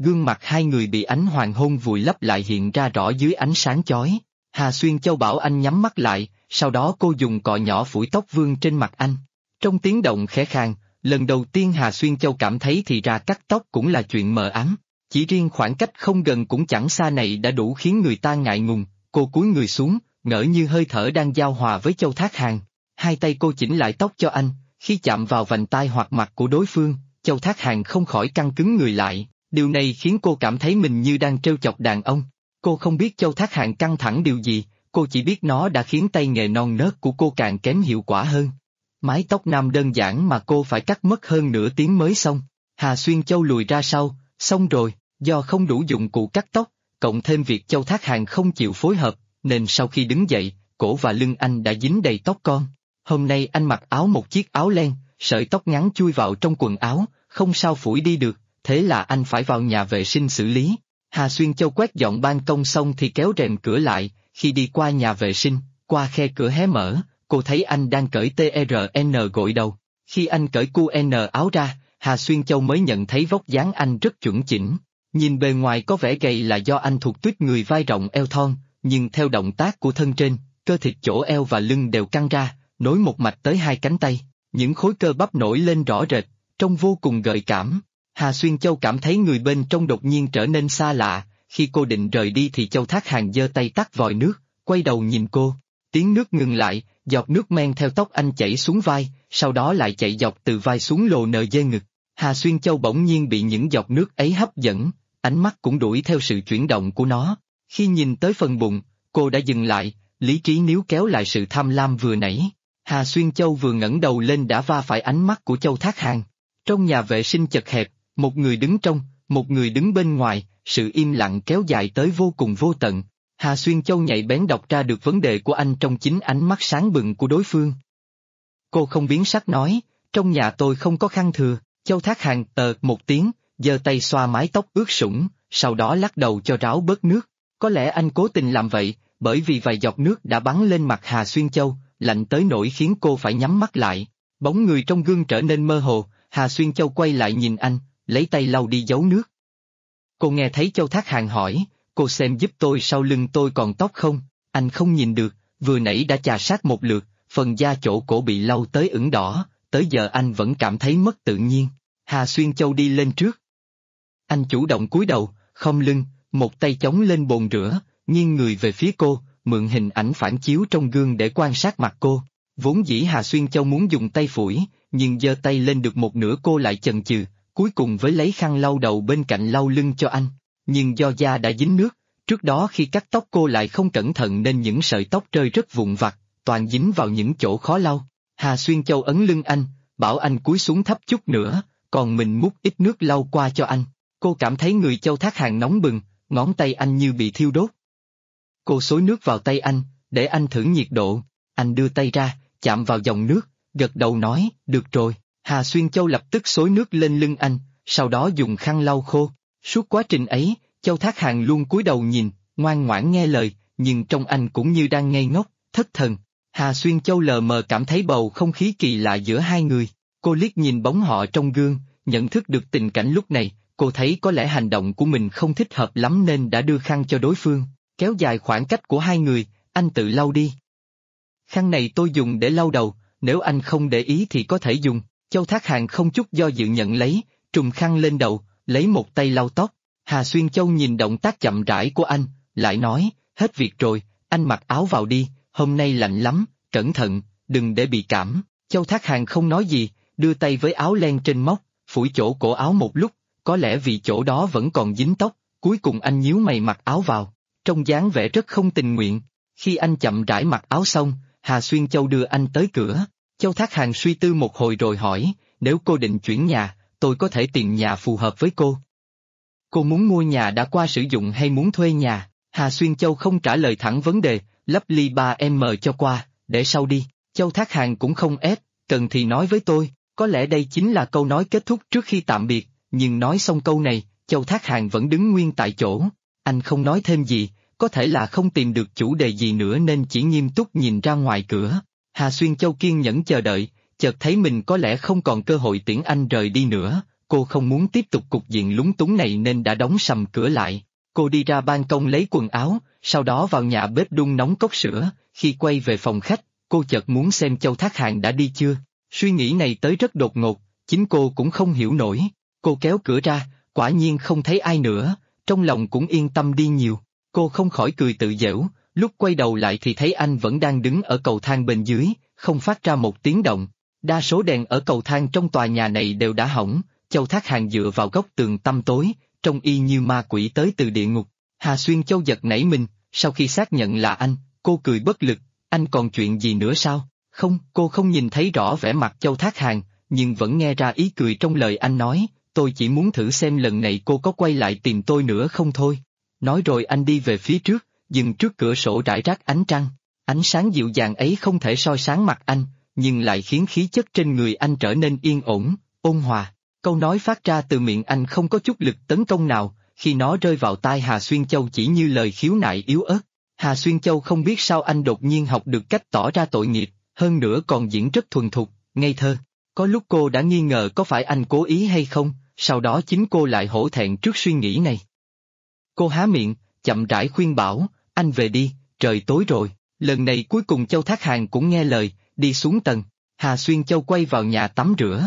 gương mặt hai người bị ánh hoàng hôn vùi lấp lại hiện ra rõ dưới ánh sáng chói. Hà Xuyên Châu bảo anh nhắm mắt lại, sau đó cô dùng cọ nhỏ phủi tóc vương trên mặt anh. Trong tiếng động khẽ khàng, lần đầu tiên Hà Xuyên Châu cảm thấy thì ra cắt tóc cũng là chuyện mờ ám. Chỉ riêng khoảng cách không gần cũng chẳng xa này đã đủ khiến người ta ngại ngùng. Cô cúi người xuống, ngỡ như hơi thở đang giao hòa với Châu Thác Hàn. Hai tay cô chỉnh lại tóc cho anh, khi chạm vào vành tai hoặc mặt của đối phương, Châu Thác Hàn không khỏi căng cứng người lại. Điều này khiến cô cảm thấy mình như đang trêu chọc đàn ông. Cô không biết Châu Thác Hàn căng thẳng điều gì, cô chỉ biết nó đã khiến tay nghề non nớt của cô càng kém hiệu quả hơn. Mái tóc nam đơn giản mà cô phải cắt mất hơn nửa tiếng mới xong. Hà Xuyên Châu lùi ra sau, xong rồi, do không đủ dụng cụ cắt tóc, cộng thêm việc Châu Thác Hàn không chịu phối hợp, nên sau khi đứng dậy, cổ và lưng anh đã dính đầy tóc con. Hôm nay anh mặc một chiếc áo len, sợi tóc ngắn chui vào trong quần áo, không sao phủi đi được, thế là anh phải vào nhà vệ sinh xử lý. Hà Xuyên Châu quét dọn ban công xong thì kéo rèm cửa lại, khi đi qua nhà vệ sinh, qua khe cửa hé mở, cô thấy anh đang cởi TRN gội đầu. Khi anh cởi QN áo ra, Hà Xuyên Châu mới nhận thấy vóc dáng anh rất chuẩn chỉnh. Nhìn bề ngoài có vẻ gầy là do anh thuộc tuýp người vai rộng eo thon, nhưng theo động tác của thân trên, cơ thịt chỗ eo và lưng đều căng ra, nối một mạch tới hai cánh tay. Những khối cơ bắp nổi lên rõ rệt, trông vô cùng gợi cảm. Hà Xuyên Châu cảm thấy người bên trong đột nhiên trở nên xa lạ, khi cô định rời đi thì Châu Thác Hàn giơ tay tắt vòi nước, quay đầu nhìn cô. Tiếng nước ngừng lại, giọt nước men theo tóc anh chảy xuống vai, sau đó lại chạy dọc từ vai xuống lồ nờ dê ngực. Hà Xuyên Châu bỗng nhiên bị những giọt nước ấy hấp dẫn, ánh mắt cũng đuổi theo sự chuyển động của nó. Khi nhìn tới phần bụng, cô đã dừng lại, lý trí níu kéo lại sự tham lam vừa nãy. Hà Xuyên Châu vừa ngẩng đầu lên đã va phải ánh mắt của Châu Thác Hàn. Trong nhà vệ sinh chật hẹp, một người đứng trong, một người đứng bên ngoài, sự im lặng kéo dài tới vô cùng vô tận. Hà Xuyên Châu nhạy bén đọc ra được vấn đề của anh trong chính ánh mắt sáng bừng của đối phương. Cô không biến sắc nói, trong nhà tôi không có khăn thừa. Châu Thác Hàn một tiếng, giơ tay xoa mái tóc ướt sũng, sau đó lắc đầu cho ráo bớt nước. Có lẽ anh cố tình làm vậy, bởi vì vài giọt nước đã bắn lên mặt Hà Xuyên Châu, lạnh tới nỗi khiến cô phải nhắm mắt lại. Bóng người trong gương trở nên mơ hồ, Hà Xuyên Châu quay lại nhìn anh, lấy tay lau đi dấu nước. Cô nghe thấy Châu Thác Hàn hỏi, cô xem giúp tôi sau lưng tôi còn tóc không? Anh không nhìn được, vừa nãy đã chà sát một lượt, phần da chỗ cổ bị lau tới ửng đỏ, tới giờ anh vẫn cảm thấy mất tự nhiên. Hà Xuyên Châu đi lên trước. Anh chủ động cúi đầu, khom lưng, một tay chống lên bồn rửa, nghiêng người về phía cô, mượn hình ảnh phản chiếu trong gương để quan sát mặt cô. Vốn dĩ Hà Xuyên Châu muốn dùng tay phủi, nhưng giơ tay lên được một nửa cô lại chần chừ, cuối cùng với lấy khăn lau đầu bên cạnh lau lưng cho anh. Nhưng do da đã dính nước, trước đó khi cắt tóc cô lại không cẩn thận nên những sợi tóc rơi rất vụn vặt, toàn dính vào những chỗ khó lau. Hà Xuyên Châu ấn lưng anh, bảo anh cúi xuống thấp chút nữa, còn mình múc ít nước lau qua cho anh. Cô cảm thấy người Châu Thác Hàn nóng bừng, ngón tay anh như bị thiêu đốt. Cô xối nước vào tay anh, để anh thử nhiệt độ. Anh đưa tay ra, chạm vào dòng nước, gật đầu nói, được rồi. Hà Xuyên Châu lập tức xối nước lên lưng anh, sau đó dùng khăn lau khô. Suốt quá trình ấy, Châu Thác Hàn luôn cúi đầu nhìn, ngoan ngoãn nghe lời, nhưng trong anh cũng như đang ngây ngốc, thất thần. Hà Xuyên Châu lờ mờ cảm thấy bầu không khí kỳ lạ giữa hai người. Cô liếc nhìn bóng họ trong gương, nhận thức được tình cảnh lúc này, cô thấy có lẽ hành động của mình không thích hợp lắm nên đã đưa khăn cho đối phương, kéo dài khoảng cách của hai người, anh tự lau đi. Khăn này tôi dùng để lau đầu, nếu anh không để ý thì có thể dùng. Châu Thác Hàn không chút do dự nhận lấy, trùm khăn lên đầu, lấy một tay lau tóc. Hà Xuyên Châu nhìn động tác chậm rãi của anh, lại nói, hết việc rồi, anh mặc áo vào đi, hôm nay lạnh lắm, cẩn thận, đừng để bị cảm. Châu Thác Hàn không nói gì, đưa tay với áo len trên móc, phủi chỗ cổ áo một lúc, có lẽ vì chỗ đó vẫn còn dính tóc, cuối cùng anh nhíu mày mặc áo vào, trông dáng vẻ rất không tình nguyện. Khi anh chậm rãi mặc áo xong, Hà Xuyên Châu đưa anh tới cửa. Châu Thác Hàn suy tư một hồi rồi hỏi, nếu cô định chuyển nhà, tôi có thể tìm nhà phù hợp với cô. Cô muốn mua nhà đã qua sử dụng hay muốn thuê nhà? Hà Xuyên Châu không trả lời thẳng vấn đề, lấp ly 3M cho qua, để sau đi. Châu Thác Hàn cũng không ép, cần thì nói với tôi, có lẽ đây chính là câu nói kết thúc trước khi tạm biệt, nhưng nói xong câu này, Châu Thác Hàn vẫn đứng nguyên tại chỗ. Anh không nói thêm gì, có thể là không tìm được chủ đề gì nữa nên chỉ nghiêm túc nhìn ra ngoài cửa. Hà Xuyên Châu kiên nhẫn chờ đợi, chợt thấy mình có lẽ không còn cơ hội tiễn anh rời đi nữa, cô không muốn tiếp tục cục diện lúng túng này nên đã đóng sầm cửa lại. Cô đi ra ban công lấy quần áo, sau đó vào nhà bếp đun nóng cốc sữa, khi quay về phòng khách, cô chợt muốn xem Châu Thác Hàn đã đi chưa. Suy nghĩ này tới rất đột ngột, chính cô cũng không hiểu nổi. Cô kéo cửa ra, quả nhiên không thấy ai nữa, trong lòng cũng yên tâm đi nhiều. Cô không khỏi cười tự giễu, lúc quay đầu lại thì thấy anh vẫn đang đứng ở cầu thang bên dưới, không phát ra một tiếng động. Đa số đèn ở cầu thang trong tòa nhà này đều đã hỏng, Châu Thác Hàn dựa vào góc tường tăm tối, trông y như ma quỷ tới từ địa ngục. Hà Xuyên Châu giật nảy mình, sau khi xác nhận là anh, cô cười bất lực, anh còn chuyện gì nữa sao? Không, cô không nhìn thấy rõ vẻ mặt Châu Thác Hàn, nhưng vẫn nghe ra ý cười trong lời anh nói, tôi chỉ muốn thử xem lần này cô có quay lại tìm tôi nữa không thôi. Nói rồi anh đi về phía trước, dừng trước cửa sổ rải rác ánh trăng. Ánh sáng dịu dàng ấy không thể soi sáng mặt anh, nhưng lại khiến khí chất trên người anh trở nên yên ổn, ôn hòa. Câu nói phát ra từ miệng anh không có chút lực tấn công nào, khi nó rơi vào tai Hà Xuyên Châu chỉ như lời khiếu nại yếu ớt. Hà Xuyên Châu không biết sao anh đột nhiên học được cách tỏ ra tội nghiệp, hơn nữa còn diễn rất thuần thục, ngây thơ. Có lúc cô đã nghi ngờ có phải anh cố ý hay không, sau đó chính cô lại hổ thẹn trước suy nghĩ này. Cô há miệng, chậm rãi khuyên bảo, anh về đi, trời tối rồi. Lần này cuối cùng Châu Thác Hàn cũng nghe lời, đi xuống tầng. Hà Xuyên Châu quay vào nhà tắm rửa.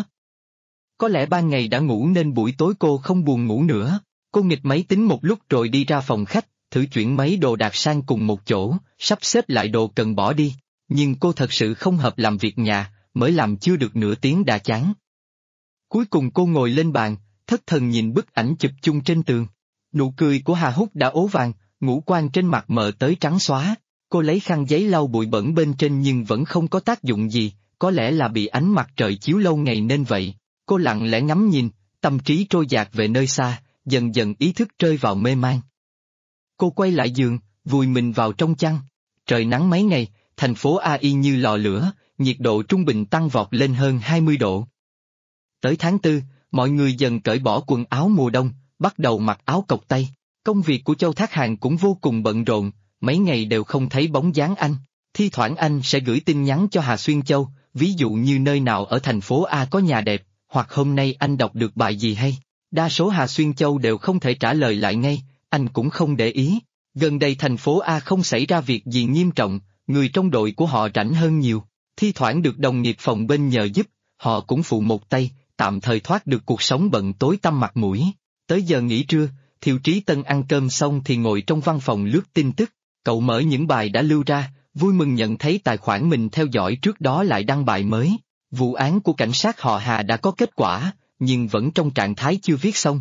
Có lẽ ban ngày đã ngủ nên buổi tối cô không buồn ngủ nữa. Cô nghịch máy tính một lúc rồi đi ra phòng khách, thử chuyển mấy đồ đạc sang cùng một chỗ, sắp xếp lại đồ cần bỏ đi. Nhưng cô thật sự không hợp làm việc nhà, mới làm chưa được nửa tiếng đã chán. Cuối cùng cô ngồi lên bàn, thất thần nhìn bức ảnh chụp chung trên tường. Nụ cười của Hà Húc đã ố vàng, ngũ quan trên mặt mờ tới trắng xóa. Cô lấy khăn giấy lau bụi bẩn bên trên nhưng vẫn không có tác dụng gì, có lẽ là bị ánh mặt trời chiếu lâu ngày nên vậy. Cô lặng lẽ ngắm nhìn, tâm trí trôi dạt về nơi xa, dần dần ý thức rơi vào mê man. Cô quay lại giường, vùi mình vào trong chăn. Trời nắng mấy ngày, thành phố AI như lò lửa, nhiệt độ trung bình tăng vọt lên hơn 20 độ. Tới tháng 4, mọi người dần cởi bỏ quần áo mùa đông, bắt đầu mặc áo cộc tay. Công việc của Châu Thác Hàn cũng vô cùng bận rộn, mấy ngày đều không thấy bóng dáng anh. Thi thoảng anh sẽ gửi tin nhắn cho Hà Xuyên Châu, ví dụ như nơi nào ở thành phố A có nhà đẹp, hoặc hôm nay anh đọc được bài gì hay. Đa số Hà Xuyên Châu đều không thể trả lời lại ngay, anh cũng không để ý. Gần đây thành phố A không xảy ra việc gì nghiêm trọng, người trong đội của họ rảnh hơn nhiều. Thi thoảng được đồng nghiệp phòng bên nhờ giúp, họ cũng phụ một tay, tạm thời thoát được cuộc sống bận tối tăm mặt mũi. Tới giờ nghỉ trưa, Thiệu Trí Tân ăn cơm xong thì ngồi trong văn phòng lướt tin tức. Cậu mở những bài đã lưu ra, vui mừng nhận thấy tài khoản mình theo dõi trước đó lại đăng bài mới. Vụ án của cảnh sát họ Hà đã có kết quả, nhưng vẫn trong trạng thái chưa viết xong.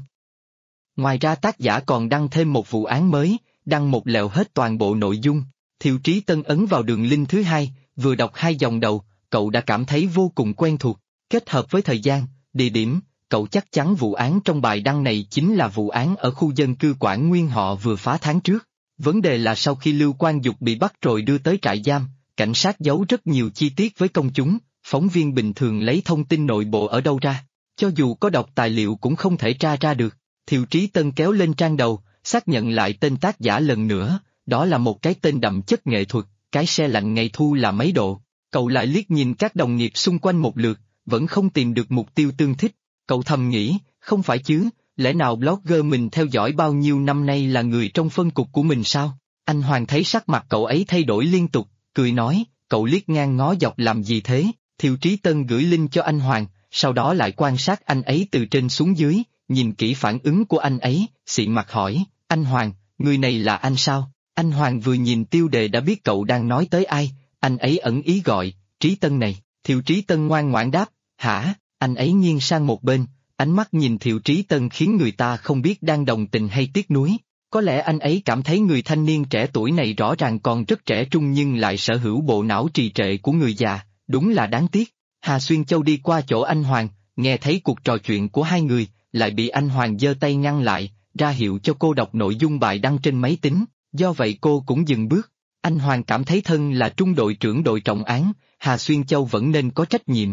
Ngoài ra tác giả còn đăng thêm một vụ án mới, đăng một lèo hết toàn bộ nội dung. Thiệu Trí Tân ấn vào đường link thứ hai, vừa đọc 2 dòng đầu, cậu đã cảm thấy vô cùng quen thuộc. Kết hợp với thời gian, địa điểm, cậu chắc chắn vụ án trong bài đăng này chính là vụ án ở khu dân cư Quảng Nguyên họ vừa phá tháng trước. Vấn đề là sau khi Lưu Quang Dục bị bắt rồi đưa tới trại giam, cảnh sát giấu rất nhiều chi tiết với công chúng, phóng viên bình thường lấy thông tin nội bộ ở đâu ra. Cho dù có đọc tài liệu cũng không thể tra ra được. Thiệu Trí Tân kéo lên trang đầu, xác nhận lại tên tác giả lần nữa, đó là một cái tên đậm chất nghệ thuật, cái xe lạnh ngày thu là mấy độ. Cậu lại liếc nhìn các đồng nghiệp xung quanh một lượt, vẫn không tìm được mục tiêu tương thích. Cậu thầm nghĩ, không phải chứ, lẽ nào blogger mình theo dõi bao nhiêu năm nay là người trong phân cục của mình sao? Anh Hoàng thấy sắc mặt cậu ấy thay đổi liên tục, cười nói, cậu liếc ngang ngó dọc làm gì thế? Thiệu Trí Tân gửi link cho anh Hoàng, sau đó lại quan sát anh ấy từ trên xuống dưới, nhìn kỹ phản ứng của anh ấy, xị mặt hỏi, anh Hoàng, người này là anh sao? Anh Hoàng vừa nhìn tiêu đề đã biết cậu đang nói tới ai, anh ấy ẩn ý gọi, Trí Tân này. Thiệu Trí Tân ngoan ngoãn đáp, hả? Anh ấy nghiêng sang một bên, ánh mắt nhìn Thiệu Trí Tân khiến người ta không biết đang đồng tình hay tiếc nuối. Có lẽ anh ấy cảm thấy người thanh niên trẻ tuổi này rõ ràng còn rất trẻ trung nhưng lại sở hữu bộ não trì trệ của người già, đúng là đáng tiếc. Hà Xuyên Châu đi qua chỗ anh Hoàng, nghe thấy cuộc trò chuyện của hai người, lại bị anh Hoàng giơ tay ngăn lại, ra hiệu cho cô đọc nội dung bài đăng trên máy tính, do vậy cô cũng dừng bước. Anh Hoàng cảm thấy thân là trung đội trưởng đội trọng án, Hà Xuyên Châu vẫn nên có trách nhiệm.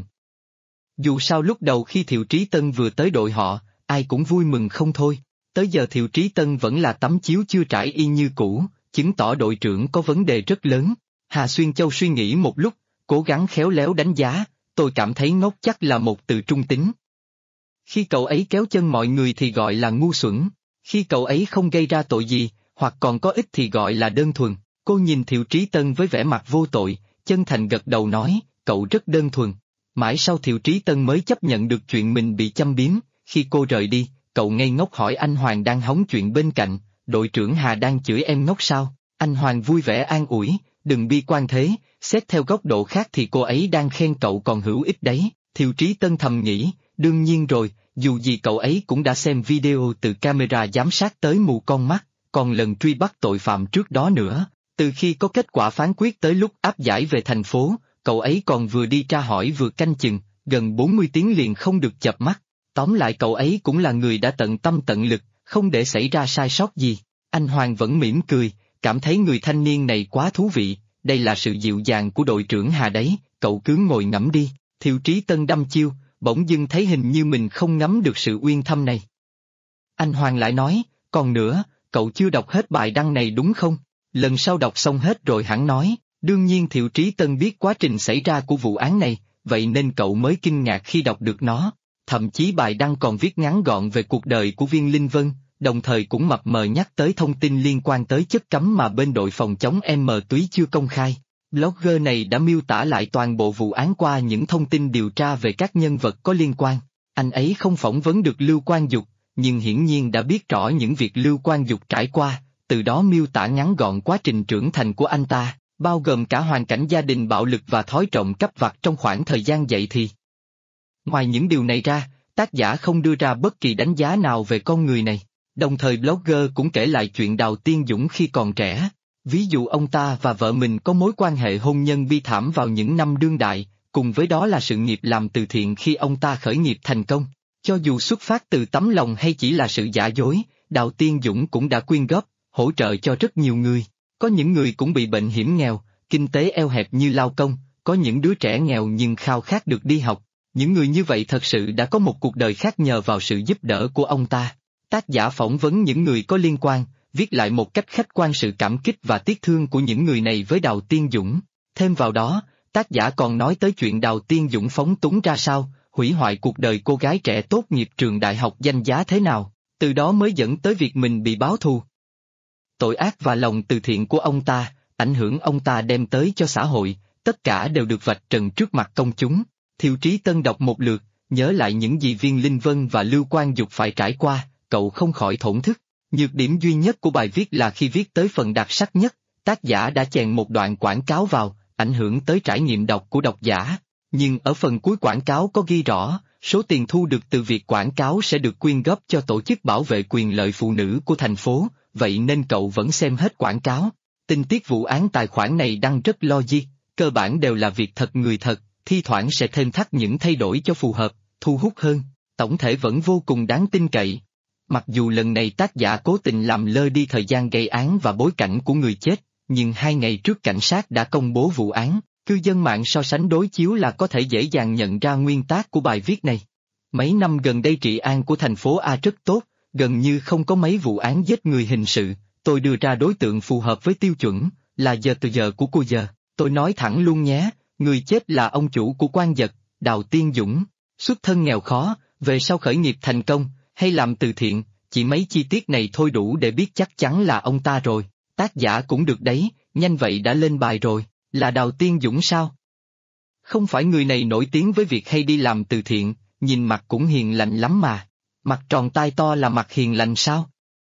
Dù sao lúc đầu khi Thiệu Trí Tân vừa tới đội họ, ai cũng vui mừng không thôi. Tới giờ Thiệu Trí Tân vẫn là tấm chiếu chưa trải y như cũ, chứng tỏ đội trưởng có vấn đề rất lớn. Hà Xuyên Châu suy nghĩ một lúc, cố gắng khéo léo đánh giá, tôi cảm thấy ngốc chắc là một từ trung tính. Khi cậu ấy kéo chân mọi người thì gọi là ngu xuẩn. Khi cậu ấy không gây ra tội gì, hoặc còn có ích thì gọi là đơn thuần. Cô nhìn Thiệu Trí Tân với vẻ mặt vô tội, chân thành gật đầu nói, cậu rất đơn thuần. Mãi sau Thiệu Trí Tân mới chấp nhận được chuyện mình bị châm biếm. Khi cô rời đi, cậu ngây ngốc hỏi anh Hoàng đang hóng chuyện bên cạnh, đội trưởng Hà đang chửi em ngốc sao? Anh Hoàng vui vẻ an ủi, đừng bi quan thế, xét theo góc độ khác thì cô ấy đang khen cậu còn hữu ích đấy. Thiệu Trí Tân thầm nghĩ, đương nhiên rồi, dù gì cậu ấy cũng đã xem video từ camera giám sát tới mù con mắt, còn lần truy bắt tội phạm trước đó nữa. Từ khi có kết quả phán quyết tới lúc áp giải về thành phố, cậu ấy còn vừa đi tra hỏi vừa canh chừng, gần 40 tiếng liền không được chợp mắt. Tóm lại cậu ấy cũng là người đã tận tâm tận lực, không để xảy ra sai sót gì. Anh Hoàng vẫn mỉm cười, cảm thấy người thanh niên này quá thú vị, đây là sự dịu dàng của đội trưởng Hà đấy, cậu cứ ngồi ngẫm đi. Thiệu Trí Tân đăm chiêu, bỗng dưng thấy hình như mình không ngắm được sự uyên thâm này. Anh Hoàng lại nói, còn nữa, cậu chưa đọc hết bài đăng này đúng không? Lần sau đọc xong hết rồi hẳn nói. Đương nhiên Thiệu Trí Tân biết quá trình xảy ra của vụ án này, vậy nên cậu mới kinh ngạc khi đọc được nó. Thậm chí bài đăng còn viết ngắn gọn về cuộc đời của Viên Linh Vân, đồng thời cũng mập mờ nhắc tới thông tin liên quan tới chất cấm mà bên đội phòng chống túy chưa công khai. Blogger này đã miêu tả lại toàn bộ vụ án qua những thông tin điều tra về các nhân vật có liên quan. Anh ấy không phỏng vấn được Lưu Quang Dục, nhưng hiển nhiên đã biết rõ những việc Lưu Quang Dục trải qua, từ đó miêu tả ngắn gọn quá trình trưởng thành của anh ta, bao gồm cả hoàn cảnh gia đình bạo lực và thói trộm cắp vặt trong khoảng thời gian dậy thì. Ngoài những điều này ra, tác giả không đưa ra bất kỳ đánh giá nào về con người này, đồng thời blogger cũng kể lại chuyện Đào Tiên Dũng khi còn trẻ. Ví dụ ông ta và vợ mình có mối quan hệ hôn nhân bi thảm vào những năm đương đại, cùng với đó là sự nghiệp làm từ thiện khi ông ta khởi nghiệp thành công. Cho dù xuất phát từ tấm lòng hay chỉ là sự giả dối, Đào Tiên Dũng cũng đã quyên góp, hỗ trợ cho rất nhiều người. Có những người cũng bị bệnh hiểm nghèo, kinh tế eo hẹp như lao công, có những đứa trẻ nghèo nhưng khao khát được đi học. Những người như vậy thật sự đã có một cuộc đời khác nhờ vào sự giúp đỡ của ông ta. Tác giả phỏng vấn những người có liên quan, viết lại một cách khách quan sự cảm kích và tiếc thương của những người này với Đào Tiên Dũng. Thêm vào đó, tác giả còn nói tới chuyện Đào Tiên Dũng phóng túng ra sao, hủy hoại cuộc đời cô gái trẻ tốt nghiệp trường đại học danh giá thế nào, từ đó mới dẫn tới việc mình bị báo thù. Tội ác và lòng từ thiện của ông ta, ảnh hưởng ông ta đem tới cho xã hội, tất cả đều được vạch trần trước mặt công chúng. Thiệu Trí Tân đọc một lượt, nhớ lại những gì Viên Linh Vân và Lưu Quang Dục phải trải qua, cậu không khỏi thổn thức. Nhược điểm duy nhất của bài viết là khi viết tới phần đặc sắc nhất, tác giả đã chèn một đoạn quảng cáo vào, ảnh hưởng tới trải nghiệm đọc của độc giả. Nhưng ở phần cuối quảng cáo có ghi rõ, số tiền thu được từ việc quảng cáo sẽ được quyên góp cho tổ chức bảo vệ quyền lợi phụ nữ của thành phố, vậy nên cậu vẫn xem hết quảng cáo. Tình tiết vụ án tài khoản này đăng rất logic, cơ bản đều là việc thật người thật, thi thoảng sẽ thêm thắt những thay đổi cho phù hợp, thu hút hơn, tổng thể vẫn vô cùng đáng tin cậy. Mặc dù lần này tác giả cố tình làm lơ đi thời gian gây án và bối cảnh của người chết, nhưng 2 ngày trước cảnh sát đã công bố vụ án, cư dân mạng so sánh đối chiếu là có thể dễ dàng nhận ra nguyên tác của bài viết này. Mấy năm gần đây trị an của thành phố A rất tốt, gần như không có mấy vụ án giết người hình sự, tôi đưa ra đối tượng phù hợp với tiêu chuẩn, là giờ từ giờ của cô giờ, tôi nói thẳng luôn nhé, người chết là ông chủ của Quang Dật, Đào Tiên Dũng, xuất thân nghèo khó, về sau khởi nghiệp thành công, hay làm từ thiện, chỉ mấy chi tiết này thôi đủ để biết chắc chắn là ông ta rồi. Tác giả cũng được đấy, nhanh vậy đã lên bài rồi, là Đào Tiên Dũng sao? Không phải người này nổi tiếng với việc hay đi làm từ thiện, nhìn mặt cũng hiền lành lắm mà. Mặt tròn tai to là mặt hiền lành sao?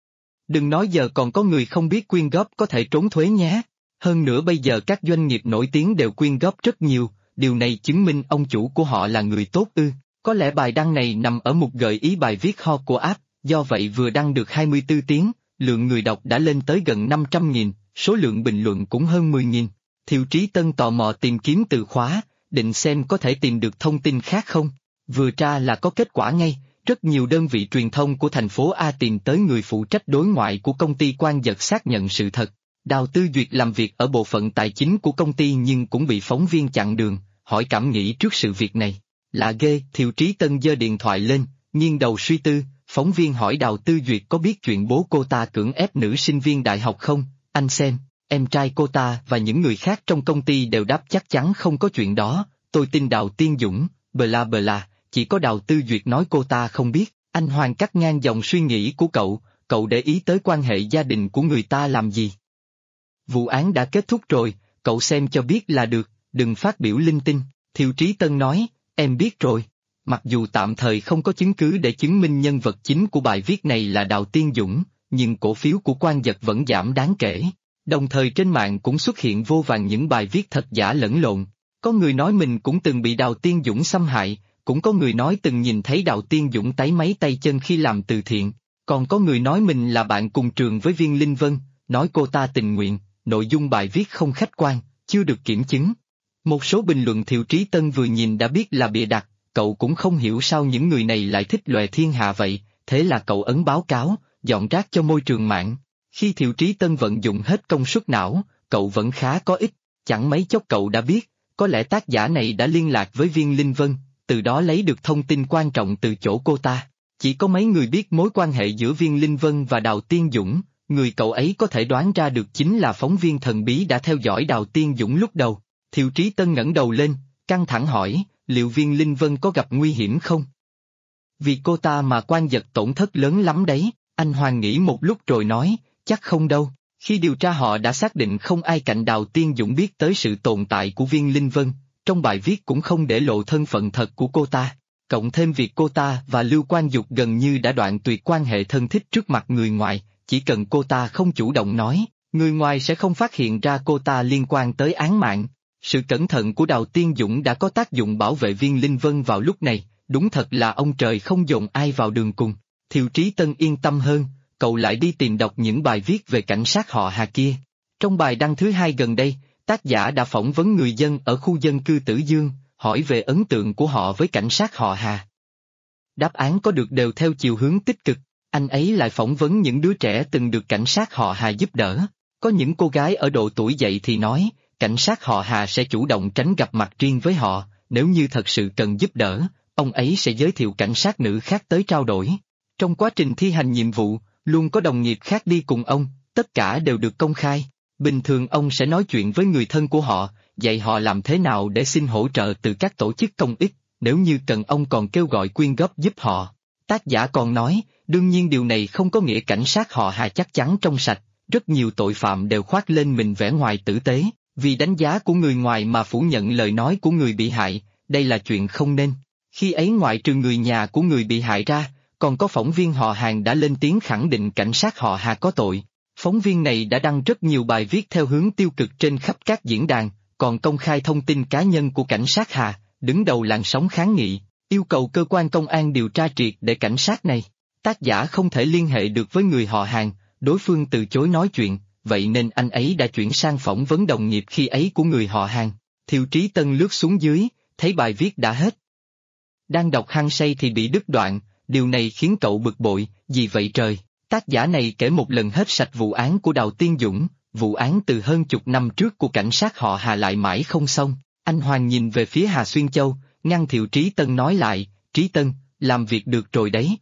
Đừng nói giờ còn có người không biết quyên góp có thể trốn thuế nhé. Hơn nữa bây giờ các doanh nghiệp nổi tiếng đều quyên góp rất nhiều, điều này chứng minh ông chủ của họ là người tốt ư. Có lẽ bài đăng này nằm ở mục gợi ý bài viết hot của app, do vậy vừa đăng được 24 tiếng, lượng người đọc đã lên tới gần 500.000, số lượng bình luận cũng hơn 10.000. Thiệu Trí Tân tò mò tìm kiếm từ khóa, định xem có thể tìm được thông tin khác không. Vừa tra là có kết quả ngay, rất nhiều đơn vị truyền thông của thành phố A tìm tới người phụ trách đối ngoại của công ty Quang Dật xác nhận sự thật. Đào Tư Duyệt làm việc ở bộ phận tài chính của công ty nhưng cũng bị phóng viên chặn đường, hỏi cảm nghĩ trước sự việc này. Lạ ghê, Thiệu Trí Tân giơ điện thoại lên, nghiêng đầu suy tư, phóng viên hỏi Đào Tư Duyệt có biết chuyện bố cô ta cưỡng ép nữ sinh viên đại học không, anh xem, em trai cô ta và những người khác trong công ty đều đáp chắc chắn không có chuyện đó, tôi tin Đào Tiên Dũng, bla bla, chỉ có Đào Tư Duyệt nói cô ta không biết. Anh Hoàng cắt ngang dòng suy nghĩ của cậu để ý tới quan hệ gia đình của người ta làm gì? Vụ án đã kết thúc rồi, cậu xem cho biết là được, đừng phát biểu linh tinh. Thiệu Trí Tân nói, em biết rồi. Mặc dù tạm thời không có chứng cứ để chứng minh nhân vật chính của bài viết này là Đào Tiên Dũng, nhưng cổ phiếu của Quan Dật vẫn giảm đáng kể. Đồng thời trên mạng cũng xuất hiện vô vàn những bài viết thật giả lẫn lộn. Có người nói mình cũng từng bị Đào Tiên Dũng xâm hại, cũng có người nói từng nhìn thấy Đào Tiên Dũng táy máy tay chân khi làm từ thiện, còn có người nói mình là bạn cùng trường với Viên Linh Vân, nói cô ta tình nguyện, nội dung bài viết không khách quan, chưa được kiểm chứng. Một số bình luận Thiệu Trí Tân vừa nhìn đã biết là bịa đặt, cậu cũng không hiểu sao những người này lại thích lòe thiên hạ vậy, thế là cậu ấn báo cáo, dọn rác cho môi trường mạng. Khi Thiệu Trí Tân vận dụng hết công suất não, cậu vẫn khá có ích, chẳng mấy chốc cậu đã biết, có lẽ tác giả này đã liên lạc với Viên Linh Vân, từ đó lấy được thông tin quan trọng từ chỗ cô ta. Chỉ có mấy người biết mối quan hệ giữa Viên Linh Vân và Đào Tiên Dũng, người cậu ấy có thể đoán ra được chính là phóng viên thần bí đã theo dõi Đào Tiên Dũng lúc đầu. Thiệu Trí Tân ngẩng đầu lên, căng thẳng hỏi, liệu Viên Linh Vân có gặp nguy hiểm không? Vì cô ta mà Quan Dật tổn thất lớn lắm đấy, anh Hoàng nghĩ một lúc rồi nói, chắc không đâu. Khi điều tra họ đã xác định không ai cạnh Đào Tiên Dũng biết tới sự tồn tại của Viên Linh Vân, trong bài viết cũng không để lộ thân phận thật của cô ta. Cộng thêm việc cô ta và Lưu Quang Dục gần như đã đoạn tuyệt quan hệ thân thích trước mặt người ngoài, chỉ cần cô ta không chủ động nói, người ngoài sẽ không phát hiện ra cô ta liên quan tới án mạng. Sự cẩn thận của Đào Tiên Dũng đã có tác dụng bảo vệ Viên Linh Vân vào lúc này, đúng thật là ông trời không dồn ai vào đường cùng. Thiệu Trí Tân yên tâm hơn, cậu lại đi tìm đọc những bài viết về cảnh sát họ Hà kia. Trong bài đăng thứ 2 gần đây, tác giả đã phỏng vấn người dân ở khu dân cư Tử Dương, hỏi về ấn tượng của họ với cảnh sát họ Hà. Đáp án có được đều theo chiều hướng tích cực, anh ấy lại phỏng vấn những đứa trẻ từng được cảnh sát họ Hà giúp đỡ. Có những cô gái ở độ tuổi dậy thì nói, cảnh sát họ Hà sẽ chủ động tránh gặp mặt riêng với họ, nếu như thật sự cần giúp đỡ, ông ấy sẽ giới thiệu cảnh sát nữ khác tới trao đổi. Trong quá trình thi hành nhiệm vụ, luôn có đồng nghiệp khác đi cùng ông, tất cả đều được công khai. Bình thường ông sẽ nói chuyện với người thân của họ, dạy họ làm thế nào để xin hỗ trợ từ các tổ chức công ích, nếu như cần ông còn kêu gọi quyên góp giúp họ. Tác giả còn nói, đương nhiên điều này không có nghĩa cảnh sát họ Hà chắc chắn trong sạch, rất nhiều tội phạm đều khoác lên mình vẻ ngoài tử tế, vì đánh giá của người ngoài mà phủ nhận lời nói của người bị hại, đây là chuyện không nên. Khi ấy ngoại trừ người nhà của người bị hại ra, còn có phóng viên họ Hàn đã lên tiếng khẳng định cảnh sát họ Hà có tội. Phóng viên này đã đăng rất nhiều bài viết theo hướng tiêu cực trên khắp các diễn đàn, còn công khai thông tin cá nhân của cảnh sát Hà, đứng đầu làn sóng kháng nghị, yêu cầu cơ quan công an điều tra triệt để cảnh sát này. Tác giả không thể liên hệ được với người họ Hàn, đối phương từ chối nói chuyện, vậy nên anh ấy đã chuyển sang phỏng vấn đồng nghiệp khi ấy của người họ Hàn. Thiệu Trí Tân lướt xuống dưới, thấy bài viết đã hết. Đang đọc hăng say thì bị đứt đoạn, điều này khiến cậu bực bội, gì vậy trời? Tác giả này kể một lần hết sạch vụ án của Đào Tiên Dũng, vụ án từ hơn chục năm trước của cảnh sát họ Hà lại mãi không xong. Anh Hoàng nhìn về phía Hà Xuyên Châu, ngăn Thiệu Trí Tân nói lại, Trí Tân, làm việc được rồi đấy.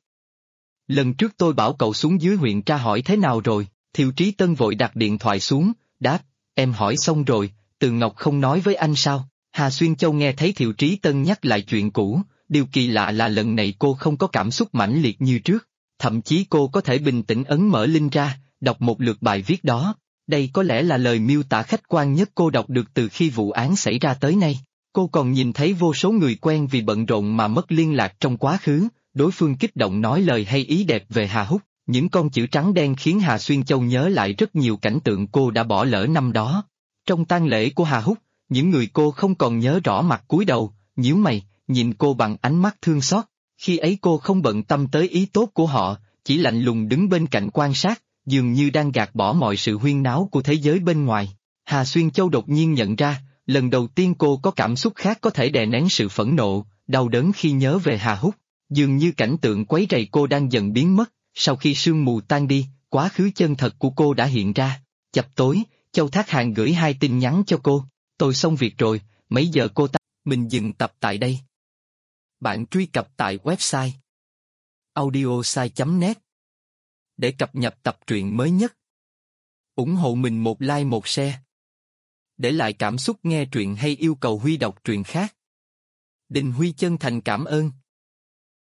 Lần trước tôi bảo cậu xuống dưới huyện tra hỏi thế nào rồi, Thiệu Trí Tân vội đặt điện thoại xuống, đáp, em hỏi xong rồi, Từ Ngọc không nói với anh sao? Hà Xuyên Châu nghe thấy Thiệu Trí Tân nhắc lại chuyện cũ, điều kỳ lạ là lần này cô không có cảm xúc mãnh liệt như trước. Thậm chí cô có thể bình tĩnh ấn mở link ra, đọc một lượt bài viết đó. Đây có lẽ là lời miêu tả khách quan nhất cô đọc được từ khi vụ án xảy ra tới nay. Cô còn nhìn thấy vô số người quen vì bận rộn mà mất liên lạc trong quá khứ, đối phương kích động nói lời hay ý đẹp về Hà Húc. Những con chữ trắng đen khiến Hà Xuyên Châu nhớ lại rất nhiều cảnh tượng cô đã bỏ lỡ năm đó. Trong tang lễ của Hà Húc, những người cô không còn nhớ rõ mặt cúi đầu, nhíu mày, nhìn cô bằng ánh mắt thương xót. Khi ấy cô không bận tâm tới ý tốt của họ, chỉ lạnh lùng đứng bên cạnh quan sát, dường như đang gạt bỏ mọi sự huyên náo của thế giới bên ngoài. Hà Xuyên Châu đột nhiên nhận ra, lần đầu tiên cô có cảm xúc khác có thể đè nén sự phẫn nộ, đau đớn khi nhớ về Hà Húc. Dường như cảnh tượng quấy rầy cô đang dần biến mất, sau khi sương mù tan đi, quá khứ chân thật của cô đã hiện ra. Chập tối, Châu Thác Hàn gửi 2 tin nhắn cho cô, tôi xong việc rồi, mấy giờ cô ta... Mình dừng tập tại đây. Bạn truy cập tại website audiosai.net để cập nhật tập truyện mới nhất. Ủng hộ mình một like một share. Để lại cảm xúc nghe truyện hay yêu cầu Huy đọc truyện khác. Đình Huy chân thành cảm ơn.